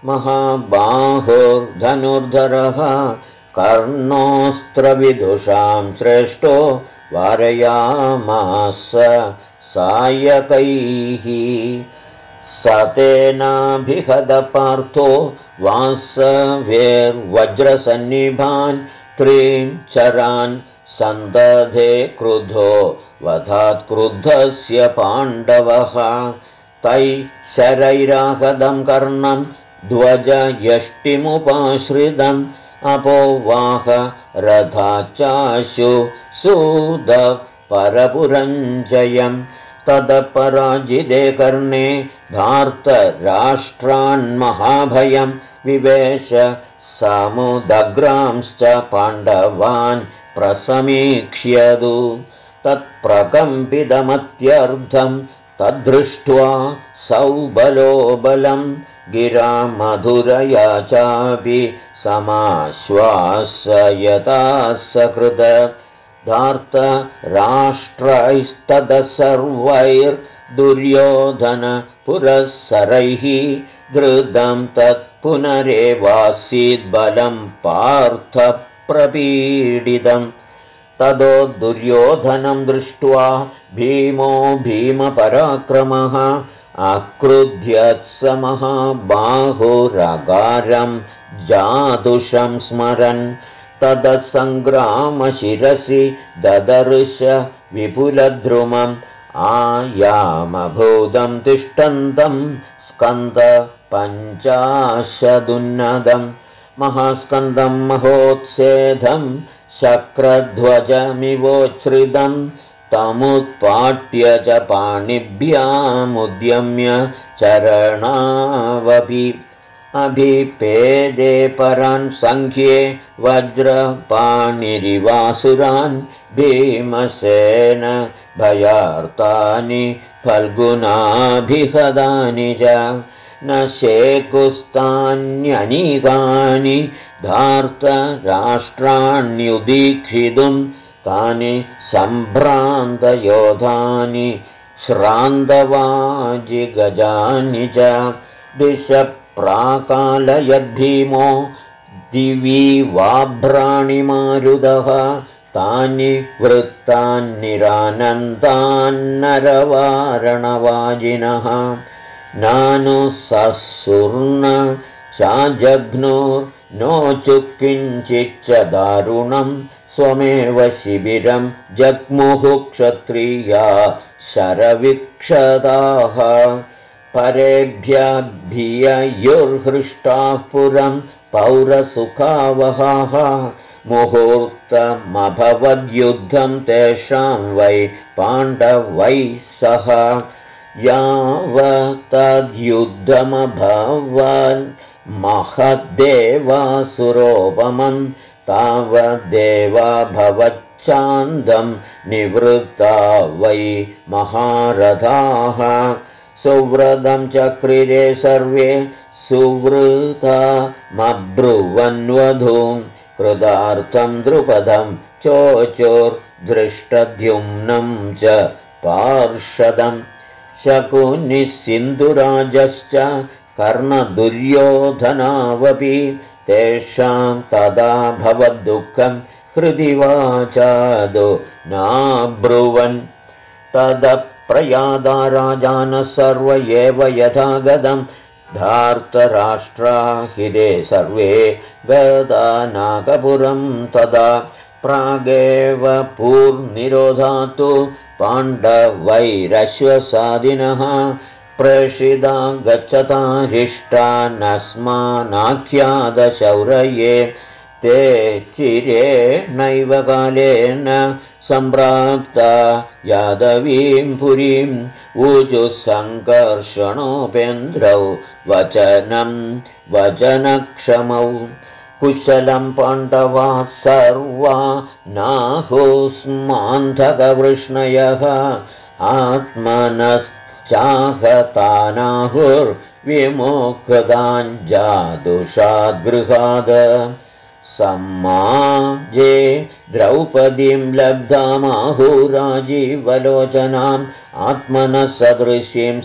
महाबाहुर्धनुर्धरः कर्णोऽस्त्रविदुषां श्रेष्ठो वारयामास सायकैः सतेनाभिहतपार्थो वासवेर्वज्रसन्निभान् त्रीन् चरान् सन्दधे क्रुधो वधात् क्रुद्धस्य पाण्डवः तैः शरैराहदं कर्णं ध्वजयष्टिमुपाश्रितम् अपोवाह रथाचाशु सूद परपुरञ्जयम् तदपराजिते कर्णे धार्तराष्ट्रान्महाभयं विवेश समुदग्रांश्च पाण्डवान् प्रसमीक्ष्यतु तत्प्रकम्पितमत्यर्थं तद्धृष्ट्वा सौबलो बलं गिरामधुरया चापि समाश्वासयता सकृत धार्तराष्ट्रैस्ततः सर्वैर्दुर्योधनपुरःसरैः धृतं तत्पुनरेवासीद्बलं पार्थप्रपीडितम् ततो दुर्योधनं दृष्ट्वा भीमो भीमपराक्रमः अक्रुध्यत्स महाबाहुरगारं जादुषं स्मरन् तदसङ्ग्रामशिरसि ददर्श विपुलद्रुमम् आयामभूतं तिष्ठन्तं स्कन्दपञ्चाशदुन्नतं महास्कन्दं महोत्सेधं शक्रध्वजमिवोच्छ्रितं तमुत्पाट्य च पाणिभ्यामुद्यम्य चरणावपि अभिपेदे परान् सङ्ख्ये वज्रपाणिरिवासुरान् भीमसेन भयार्तानि फल्गुनाभिहदानि च न शेकुस्तान्यनीकानि धार्तराष्ट्राण्युदीक्षितुं तानि सम्भ्रान्तयोधानि श्रान्तवाजिगजानि च दिश प्राकालयद्भीमो दिवि वाभ्राणिमारुदः तानि वृत्तान्निरानन्दान्नरवारणवाजिनः नानुसस्सुर्न चाजघ्नुर्नोचुकिञ्चिच्च दारुणं स्वमेव शिबिरं जग्मुः क्षत्रिया शरविक्षताः परेभ्यभियुर्हृष्टाः पुरं पौरसुखावहाः मुहूर्तमभवद्युद्धं तेषां वै पाण्डवैः सह यावत्तद्युद्धमभवन् महद्देवासुरोपमं तावद्देवाभवच्छान्दं निवृत्ता वै महारथाः सुव्रतं चक्रिरे सर्वे सुवृतामब्रुवन्वधूं कृतार्थं द्रुपदं चोचोर्दृष्टद्युम्नं च पार्षदं शकुनिः सिन्धुराजश्च कर्णदुर्योधनावपि तेषां तदा भवद्दुःखं हृदि वाचादो नाब्रुवन् तदप्रयादा राजानः सर्व एव यथागतं धार्तराष्ट्राहिरे सर्वे गदा नागपुरं तदा प्रागेव पूर्निरोधातु पाण्डवैरश्वसादिनः प्रेषिता गच्छतारिष्टा नस्मानाख्यातशौरये ते चिरेणैव कालेन सम्प्राप्ता यादवीं पुरीं ऊचुः सङ्कर्षणोपेन्द्रौ वचनं वचनक्षमौ कुशलं पाण्डवाः सर्वा नाहुस्मान्धकवृष्णयः आत्मनश्चाहतानाहुर्विमुक्ताञ्जादुषाद्गृहाद सम्माजे द्रौपदीं लब्धामाहुराजीवलोचनाम् आत्मनः सदृशीं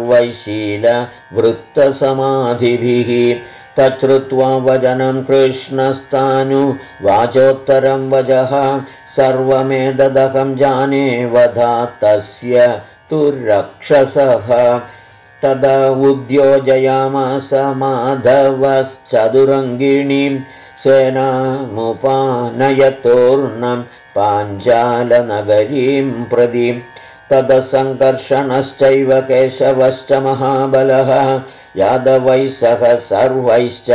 सर्वैशीलवृत्तसमाधिभिः तच्छ्रुत्वा वचनं कृष्णस्तानु वाचोत्तरं वचः सर्वमेतदहं जाने वधा तस्य तु रक्षसः तदा उद्योजयामास माधवश्चतुरङ्गिणीं सेनामुपानयतोर्णं पाञ्चालनगरीं प्रति तदसङ्कर्षणश्चैव केशवश्च महाबलः यादवैः सह सर्वैश्च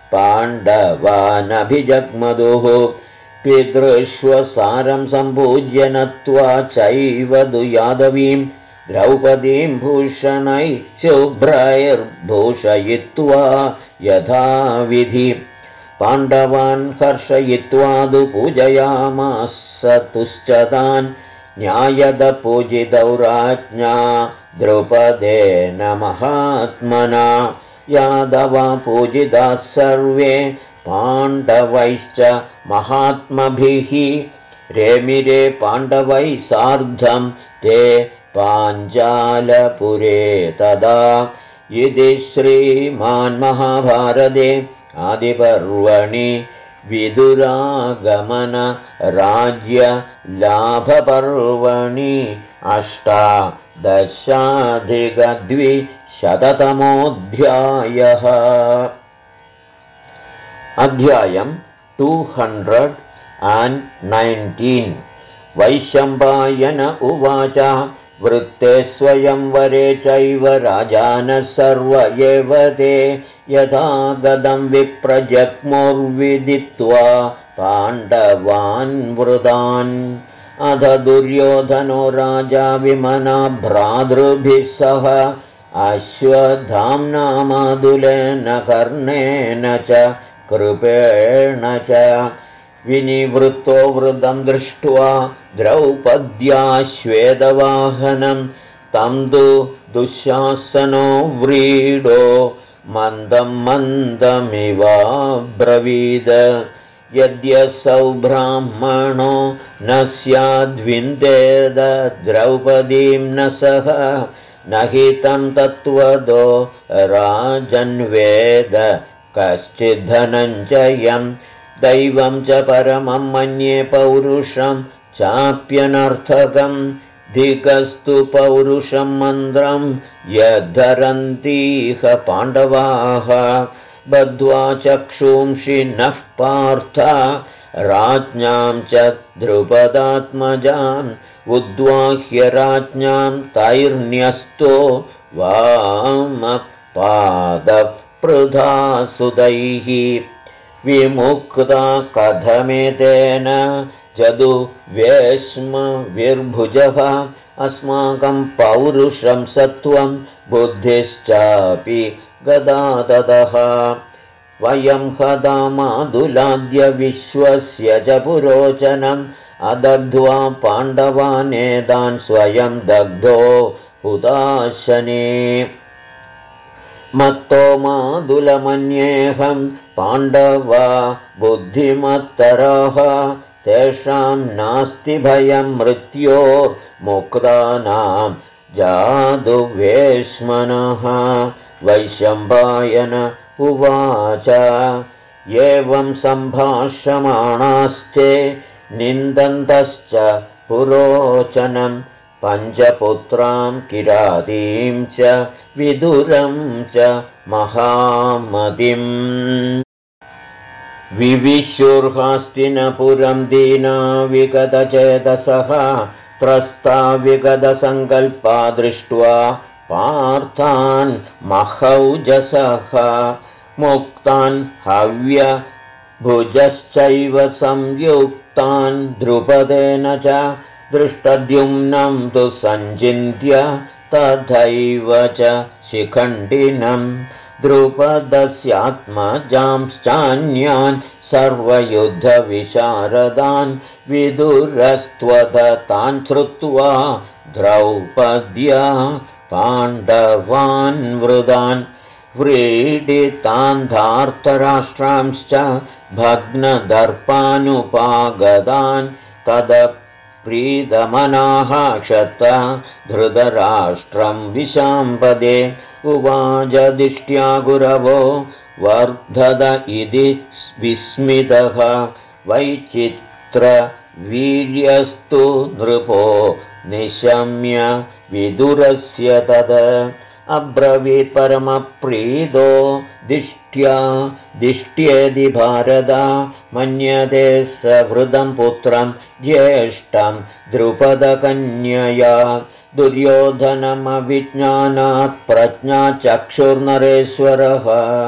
पाण्डवानभिजग्मधुः पितृष्वसारं सम्पूज्य नत्वा चैव दु यादवीं द्रौपदीं भूषणैः शुभ्रैर्भूषयित्वा यथाविधि पाण्डवान् हर्षयित्वा दु पूजयामास तुश्चतान् न्यायदपूजितौ राज्ञा द्रुपदेन महात्मना यादवा पूजिताः सर्वे पाण्डवैश्च महात्मभिः रेमिरे पाण्डवैः सार्धं ते पाञ्चालपुरे तदा इति श्रीमन्महाभारते आदिपर्वणि विदुरागमन राज्यलाभपर्वणि 18+200तमोऽध्यायः। अध्यायम् 219। वैशम्पायन उवाच वृत्ते स्वयंवरे चैव राजानः सर्व एव ते यथा गदं विप्रजग्मुर्विदित्वा पाण्डवान् वृतान्। अध दुर्योधनो राजा विमना भ्रातृभिः सह अश्वत्थाम्नामादुलेन कर्णेन च कृपेण च विनिवृत्तो वृतं दृष्ट्वा द्रौपद्या श्वेतवाहनं तं तु दुःशासनो व्रीडो मन्दं मन्दमिवाब्रवीद यद्यसौ ब्राह्मणो न स्याद्विन्देद द्रौपदीं न सह न हि तं तत्त्वदो राजन्वेद कश्चिद्धनञ्जयं दैवं च परमं मन्ये पौरुषं चाप्यनर्थकं धिकस्तु पौरुषं मन्द्रं यद्धरन्तीह पाण्डवाः बद्ध्वा चक्षुंषि नः पार्थ राज्ञां च द्रुपदात्मजाम् उद्वाह्य राज्ञां तैर्न्यस्तो वामपादपृथा सुतैः विमुक्ता कथमेतेन जदुवेश्मविर्भुजः अस्माकं पौरुषं सत्त्वं बुद्धिश्चापि गदाततः वयं हदामादुलाद्य विश्वस्य च पुरोचनम् अदग्ध्वा पाण्डवानेतान् स्वयं दग्धो हुताशने मत्तो मादुलमन्येऽहं पाण्डवा बुद्धिमत्तरः तेषां नास्ति भयं मृत्योर्मुक्तानां जादुवेश्मनः वैशम्पायन उवाच एवं सम्भाषमाणास्ते निन्दन्तश्च पुरोचनं पञ्चपुत्रां किरातीं च विदुरं च महामतिम् विविशुर्हास्तिनपुरं दीना विगतचेतसः त्रस्ता विगतसङ्कल्पा दृष्ट्वा पार्थान् महौजसः मुक्तान् हव्यभुजश्चैव संयुक्तान् द्रुपदेन च दृष्टद्युम्नं तु सञ्चिन्त्य तथैव च शिखण्डिनं द्रुपदस्यात्मजांश्चान्यान् सर्वयुद्धविशारदान् विदुरस्त्वदतान् श्रुत्वा द्रौपद्या पाण्डवान् वृदान् व्रीडितान् धार्तराष्ट्रांश्च भग्नदर्पानुपागतान् तदप्रीतमनाः क्षत धृतराष्ट्रं विशाम्पदे उवाच दिष्ट्या गुरवो वर्धत इति विस्मितः वैचित्रवीर्यस्तु नृपो निशम्य विदुरस्य तद अब्रवीत् परमप्रीतो दिष्ट्येदि भारत मन्यते सवृदं पुत्रं ज्येष्ठं द्रुपदकन्यया दुर्योधनमविज्ञानात् प्रज्ञाचक्षुर्नरेश्वरः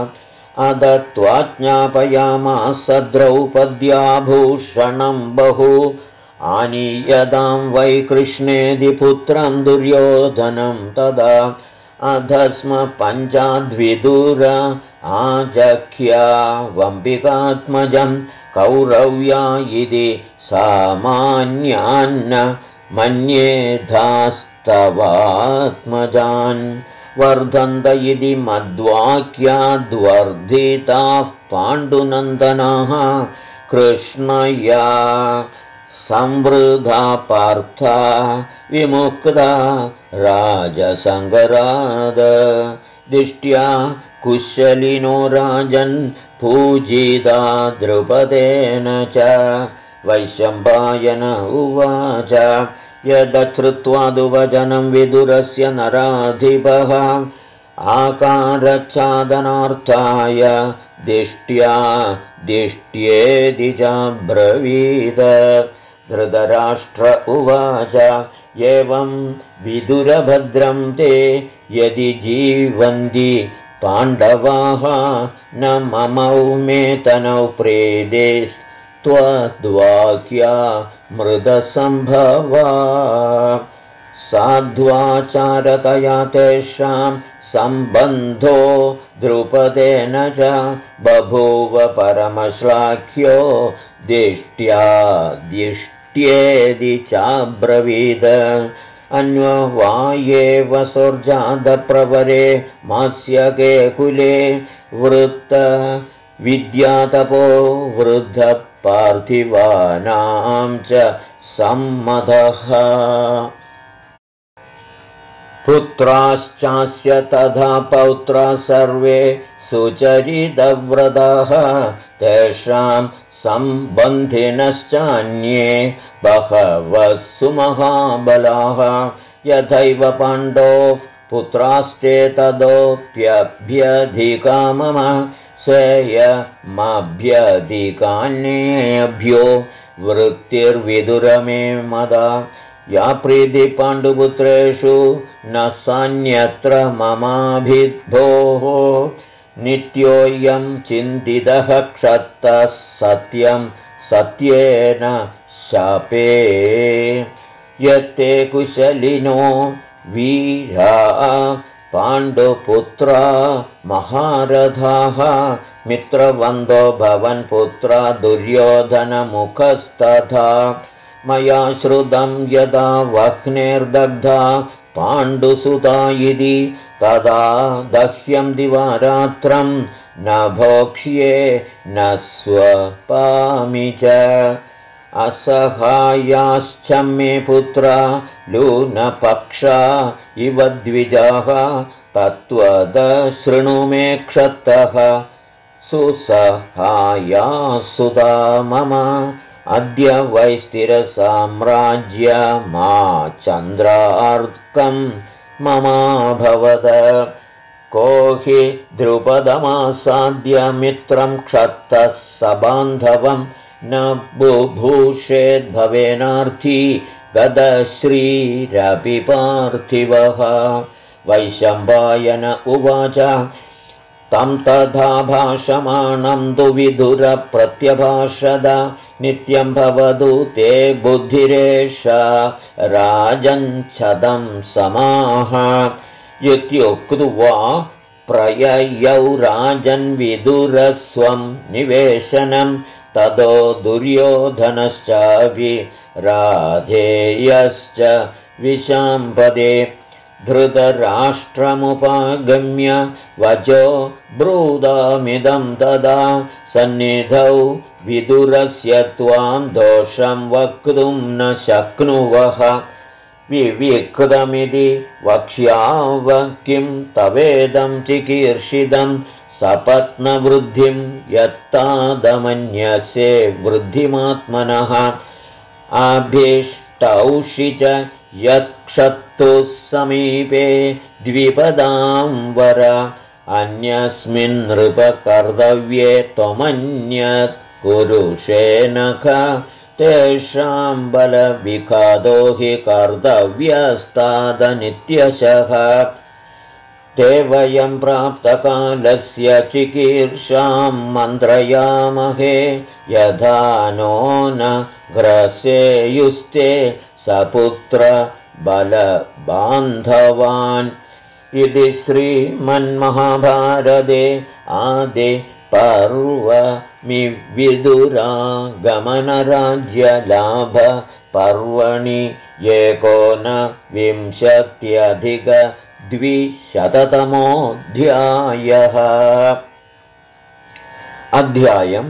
अदत्त्वाज्ञापयामास द्रौपद्याभूषणं बहु आनीयतां वै कृष्णेदि पुत्रं दुर्योधनं तदा अधस्म पञ्चाद्विदुर आजख्या वम्बिकात्मजं कौरव्या इति सामान्यान्न मन्येधास्तवात्मजान् वर्धन्त इति मद्वाक्याद्वर्धिताः पाण्डुनन्दनाः कृष्णया संवृधा पार्था विमुक्ता राजसङ्गराद दिष्ट्या कुशलिनो राजन् पूजिता द्रुपदेन च। वैशम्पायन उवाच यदश्रुत्वादुवचनं विदुरस्य नराधिपः आकारच्छादनार्थाय दिष्ट्येदि चाब्रवीद। धृतराष्ट्र उवाच एवं विदुरभद्रं ते यदि जीवन्ति पाण्डवाः न ममौ मे तनौ प्रेदे त्वद्वाक्या मृदसम्भवा। साध्वाचारतया तेषां सम्बन्धो द्रुपदेन च बभूव परमश्लाघ्यो दिष्ट्येदि चाब्रवीद। अन्ववायेव सोर्जातप्रवरे मास्यके कुले वृत्त विद्यातपो वृद्धपार्थिवानां च सम्मतः। पुत्राश्चास्य तथा पौत्रा सर्वे सुचरितव्रताः तेषां सम्बन्धिनश्चान्ये बहवः सुमहाबलाः। यथैव पाण्डोः पुत्रास्ते तदोऽप्यभ्यधिका मम सेयमभ्यधिकान्येभ्यो वृत्तिर्विदुरमे मदा। या प्रीति पाण्डुपुत्रेषु न सान्यत्र ममाभिद्भोः नित्योऽयं चिन्तितः क्षत्तः सत्यं सत्येन शापे। यत्ते कुशलिनो वीरा पाण्डुपुत्रा महारथाः मित्रवन्दो भवन् पुत्रा दुर्योधनमुखस्तथा। मया श्रुतं यदा वह्नेर्दग्धा पाण्डुसुता इति तदा दह्यं दिवारात्रं न भोक्ष्ये न स्वपामि च। असहायाश्च मे पुत्रा लूनपक्षा इव द्विजाः तत्त्वदशृणु मे क्षत्तः सुसहायासुता मम। अद्य वैस्तिरसाम्राज्यमा चन्द्रार्कं ममाभवद। को हि द्रुपदमासाद्य मित्रं क्षत्तः सबान्धवं न बुभूषेद्भवेनार्थी गदश्रीरपि पार्थिवः। वैशम्पायन उवाच तं तथा भाषमाणं तु विदुरप्रत्यभाषद। नित्यं भवतु ते बुद्धिरेषा राजञ्छदं समाह। इत्युक्त्वा प्रययौ राजन्विदुरस्वं निवेशनं ततो दुर्योधनश्चाभिराधेयश्च विशाम्पदे। धृतराष्ट्रमुपागम्य वचो ब्रूदामिदं तदा सन्निधौ विदुरस्य त्वां दोषं वक्तुं न शक्नुवः। विविक्तमिति वक्ष्याव किं तवेदं चिकीर्षितं सपत्नवृद्धिं यत्तादमन्यसे वृद्धिमात्मनः। अभीष्टौषि च यत्क्षत्तुः समीपे द्विपदां वर अन्यस्मिन् नृपकर्तव्ये त्वमन्यत् कुरुषेनख। तेषां बलविखादो हि कर्तव्यस्तादनित्यशः। ते वयं प्राप्तकालस्य चिकीर्षां मन्त्रयामहे यथा नो न ग्रसेयुस्ते सपुत्र बलबान्धवान्। इति श्रीमन्महाभारते आदि पर्वमिविदुरागमनराज्यलाभ पर्वणि 19-द्विशततमोऽध्यायः। अध्यायं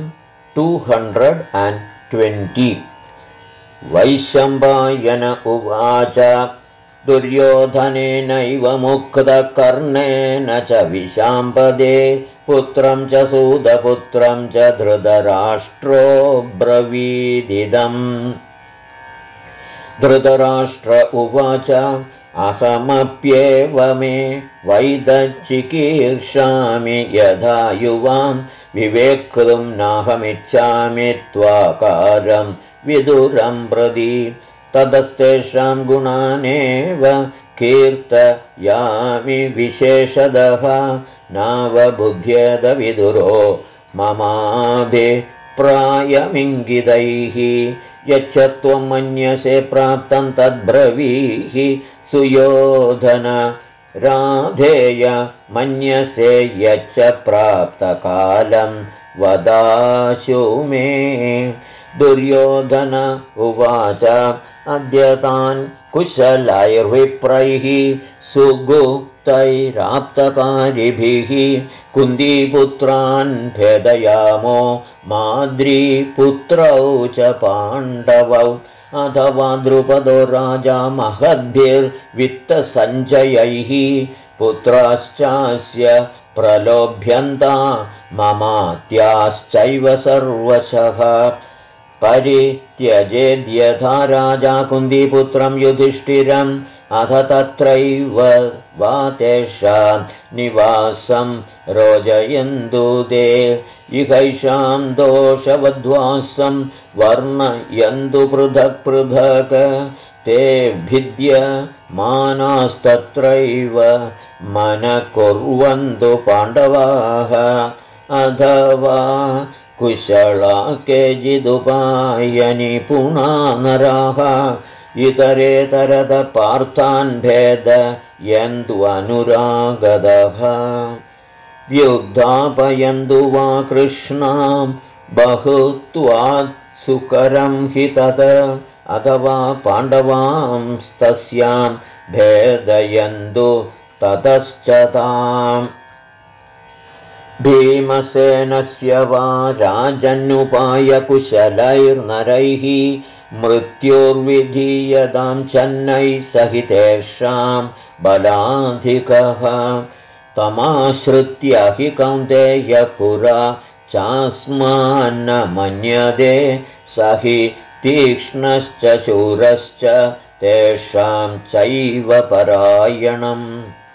220। वैशम्पायन उवाच दुर्योधनेनैव मुक्तकर्णेन च विशाम्पदे पुत्रं च सूतपुत्रं च धृतराष्ट्रो ब्रवीदिदम् धृतराष्ट्र उवाच अहमप्येव मे वैदच्चिकीर्षामि यथा युवां विवेक्तुं नाहमिच्छामि त्वाकारं विदुरं प्रति ततस्तेषां गुणानेव कीर्तयामि विशेषतः नावबुध्येत विदुरो ममाभिप्रायमिङ्गितैः यच्च त्वं मन्यसे प्राप्तं तद्ब्रवीहि सुयोधन राधेय मन्यसे यच्च प्राप्तकालं वदाशु मे दुर्योधन उवाच अद्य तान् कुशलैर्विप्रैः सुगुप्तैराप्तकारिभिः कुन्दीपुत्रान् भेदयामो माद्रीपुत्रौ च पाण्डवौ अथवा द्रुपदो राजा महद्भिर्वित्तसञ्चयैः पुत्राश्चास्य प्रलोभ्यन्ता ममात्याश्चैव सर्वशः परित्यजेद्यथा राजा कुन्दीपुत्रं युधिष्ठिरम् अथ तत्रैव वा तेषां निवासं रोजयन्तु ते इहैषां दोषवद्वासं वर्णयन्तु पृथक् पृथक् ते भिद्यमानास्तत्रैव मनः कुर्वन्तु पाण्डवाः अथवा कुशला केचिदुपायनि पुनानराः इतरेतरद पार्थान् भेदयन्तु अनुरागदः व्युद्धापयन्तु वा कृष्णां बहुत्वात् सुकरं हि तत् अथवा पाण्डवांस्तस्यां भेदयन्तु ततश्च ताम् भीमसेनस्य वा राजन्युपायकुशलैर्नरैः मृत्युर्विधीयतां चन्नैः सहितेषां बलाधिकः तमाश्रित्य हि कौन्तेय पुरा चास्मान्न मन्यते स हि तीक्ष्णश्च शूरश्च तेषां चैव परायणम्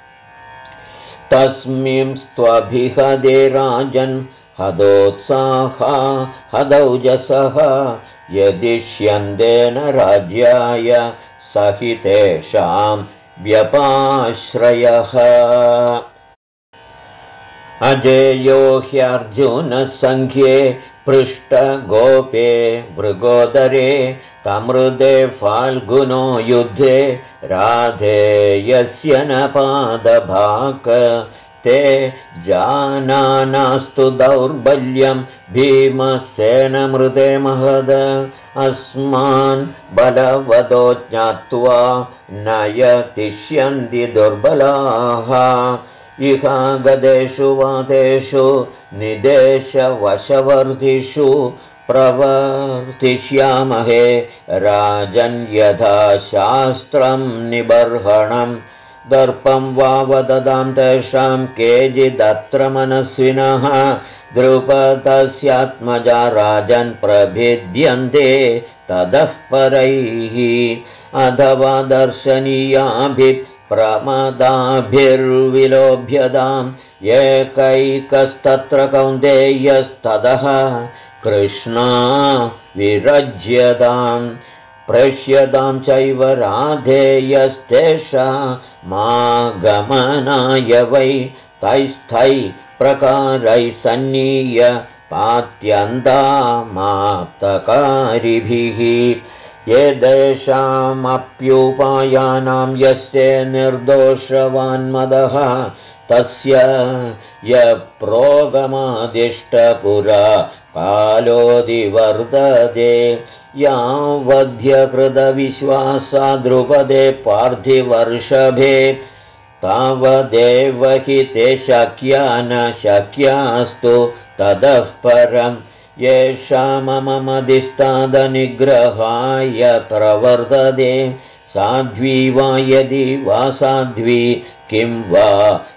तस्मिंस्त्वभिहदे राजन् हदोत्साहा हदौजसः यदिष्यन्तेन राज्याय स हि तेषां व्यपाश्रयः अजेयो ह्यर्जुनसङ्ख्ये पृष्ठगोपे मृगोदरे तमृदे फाल्गुनो युद्धे राधेयस्य न पादभाक् ते जानानास्तु दौर्बल्यं भीमसेनमृदे महद अस्मान् बलवदो ज्ञात्वा न यतिष्यन्ति दुर्बलाः इहागदेषु वादेषु निदेशवशवर्धिषु प्रवर्तिष्यामहे राजन् यथा शास्त्रं निबर्हणम् दर्पं वा वदतां तेषां केचिदत्र मनस्विनः द्रुपदस्यात्मजा राजन् प्रभिद्यन्ते ततः परैः अथवा दर्शनीयाभिप्रमदाभिर्विलोभ्यताम् एकैकस्तत्र कौन्तेयस्ततः कृष्णा विरज्यताम् प्रेष्यतां चैव राधेयस्तेषामागमनाय वै तैस्थै प्रकारैः सन्नीय पात्यन्तामाप्तकारिभिः येषामप्युपायानां यस्य निर्दोषवान्मदः तस्य यप्रोगमादिष्टपुरा कालोदिवर्तते यावध्यकृतविश्वासा द्रुपदे पार्थिवर्षभे तावदेव हि ते शक्या न शक्यास्तु ततः परम् येषाममदिस्तादनिग्रहाय प्रवर्तते साध्वी वा यदि वा साध्वी किं वा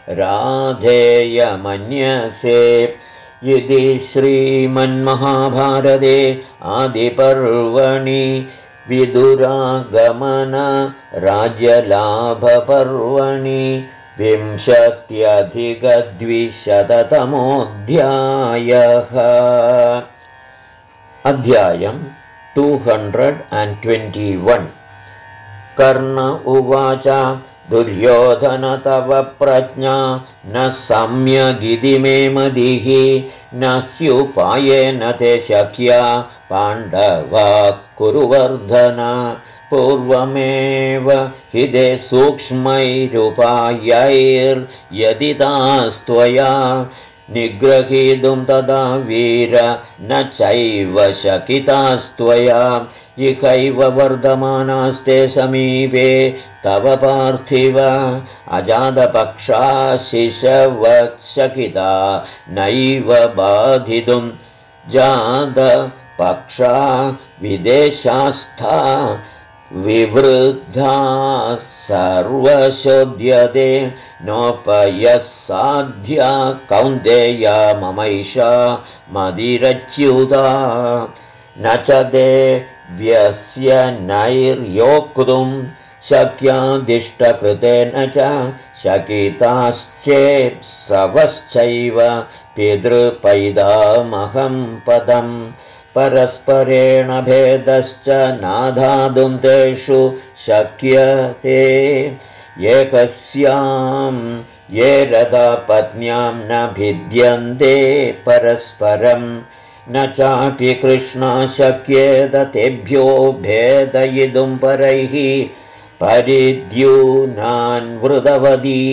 राधेयमन्यसे। इति श्रीमन्महाभारते आदिपर्वणि विदुरागमन राज्यलाभपर्वणि 20+200तमोऽध्यायः। अध्यायम् 221। कर्ण उवाच दुर्योधन तव प्रज्ञा न सम्यगिति मे मतिः न स्युपायेन ते शक्या पाण्डवा कुरुवर्धन। पूर्वमेव हि ते सूक्ष्मैरुपायैर्यदि तास्त्वया निग्रहीतुं तदा वीर न चैव शकितास्त्वया। इहैव वर्धमानास्ते समीपे तव पार्थिव अजातपक्षा शिशवत्शकिता नैव बाधितुं जातपक्षा विदेशास्था विवृद्धा सर्वशोध्यते नोपयः साध्या कौन्तेया ममैषा मदिरच्युता। न च ते व्यस्य नैर्योक्तुं शक्यादिष्टकृतेन च शकिताश्चेत्सवश्चैव पितृपैदामहं पदं। परस्परेण भेदश्च नाधातुं तेषु शक्यते एकस्यां ये रदा पत्न्यां न भिद्यन्ते परस्परम्। न चापि कृष्णा शक्येत तेभ्यो भेदयितुं परैः परिद्यूनान्वृतवती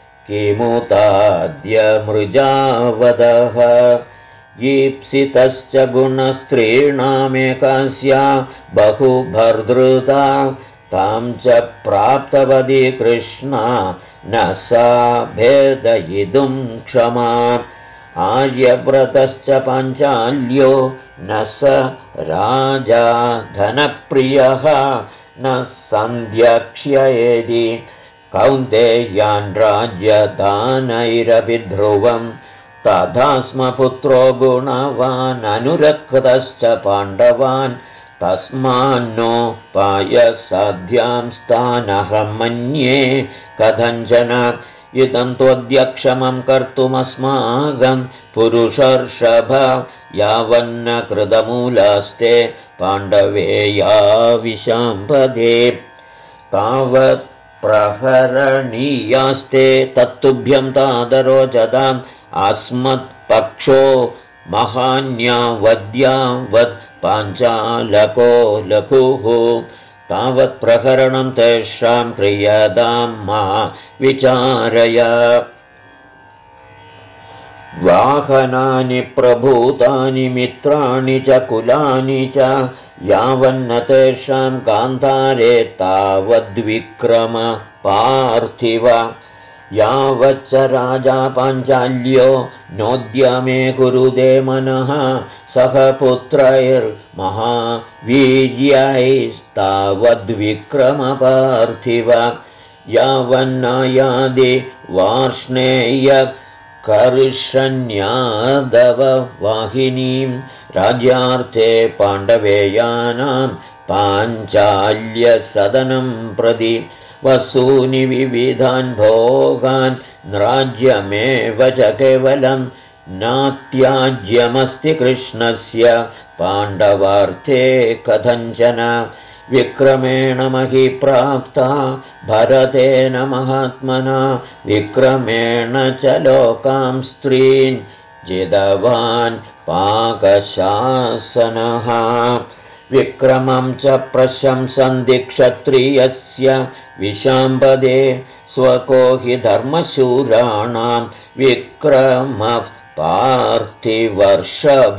किमुताद्यमृजावदः। ईप्सितश्च गुणस्त्रीणामेकास्या बहुभर्तृता तां च प्राप्तवती कृष्णा न सा भेदयितुं क्षमा। आर्यव्रतश्च पाञ्चाल्यो न स राजा धनप्रियः न सन्ध्यक्ष्येति कौन्तेयान् राज्यदानैरपि ध्रुवम्। तथा स्म पुत्रो गुणवान् अनुरक्तश्च पाण्डवान् तस्मान्नो पायसाध्यां स्थानहं मन्ये कथञ्चन। इदं त्वद्यक्षमं कर्तुमस्माकं पुरुषर्षभ यावन्न कृतमूलास्ते पाण्डवेया विशाम्पदे। तावत् प्रहरणीयास्ते तत्तुभ्यं तादरोचताम् अस्मत्पक्षो महान्यावद्यावत् पाञ्चालको लघुः। तावत् प्रहरणं तेषां क्रियतां मा विचारय। वाहनानि प्रभूतानि मित्राणि च कुलानि च यावन्न तेषां गान्धारे तावद्विक्रम पार्थिव। यावच्च राजा पाञ्चाल्यो नोद्यमे कुरुते मनः सह पुत्रैर्महावीर्यैस्तावद्विक्रमपार्थिव। यावन्नायादि वार्ष्णेयकर्षण्यादववाहिनीं राज्यार्थे पाण्डवेयानां पाञ्चाल्यसदनं प्रति। वसूनि विविधान् भोगान् राज्यमेव च केवलं नात्याज्यमस्ति कृष्णस्य पाण्डवार्थे कथञ्चन। विक्रमेण मही प्राप्ता भरतेन महात्मना विक्रमेण च लोकां स्त्रीन् जितवान् पाकशासनः। विक्रमं च प्रशंसन्ति क्षत्रियस्य विशाम्पदे स्वको हि धर्मशूराणां विक्रमः पार्थिवर्षभ।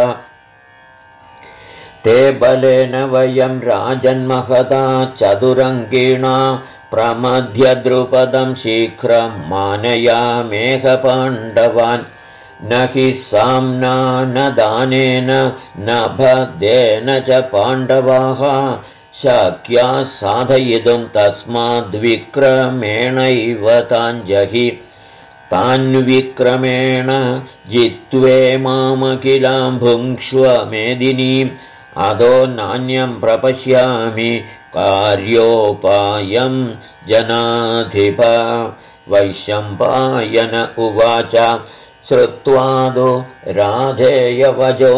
ते बलेन वयं राजन्महता चतुरङ्गिणा प्रमध्य द्रुपदं शीघ्रं मानयामेह पाण्डवान्। न हि साम्ना न दानेन न भदेन च पाण्डवाः शक्या साधयितुं तस्माद्विक्रमेणैव ताञ्जहि तान्विक्रमेण जित्वे मामखिलां भुङ्क्ष्व मेदिनीम् अधो नान्यं प्रपश्यामि कार्योपायं जनाधिप वैशम्पायन उवाच श्रुत्वादो राधेयवजो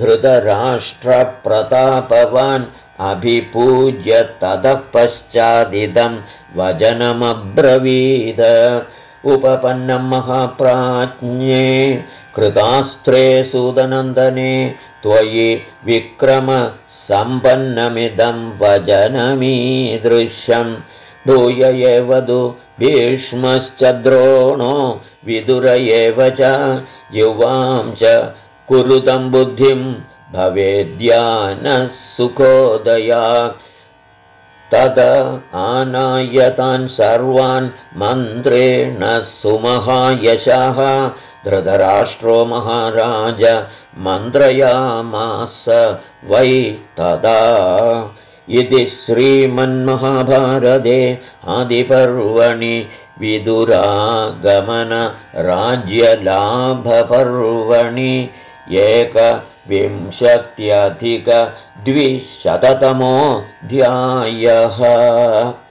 धृतराष्ट्रप्रतापवान् अभिपूज्य ततः पश्चादिदं वचनमब्रवीद उपपन्नं महाप्राज्ञे कृतास्त्रे सूदनन्दने त्वयि विक्रमसम्पन्नमिदं वचनमीदृशम् भूय एव तु भीष्मश्च द्रोणो विदुर एव च युवां च कुरुतं बुद्धिं भवेद्यानः सुखोदया तद आनायतान् सर्वान् मन्त्रेण सुमहायशः धृतराष्ट्रो महाराज मन्त्रयामास वै तदा इति श्रीमन्महाभारते आदिपर्वणि विदुरागमनराज्यलाभपर्वणि 1विंशत्यधिकद्विशततमोऽध्यायः।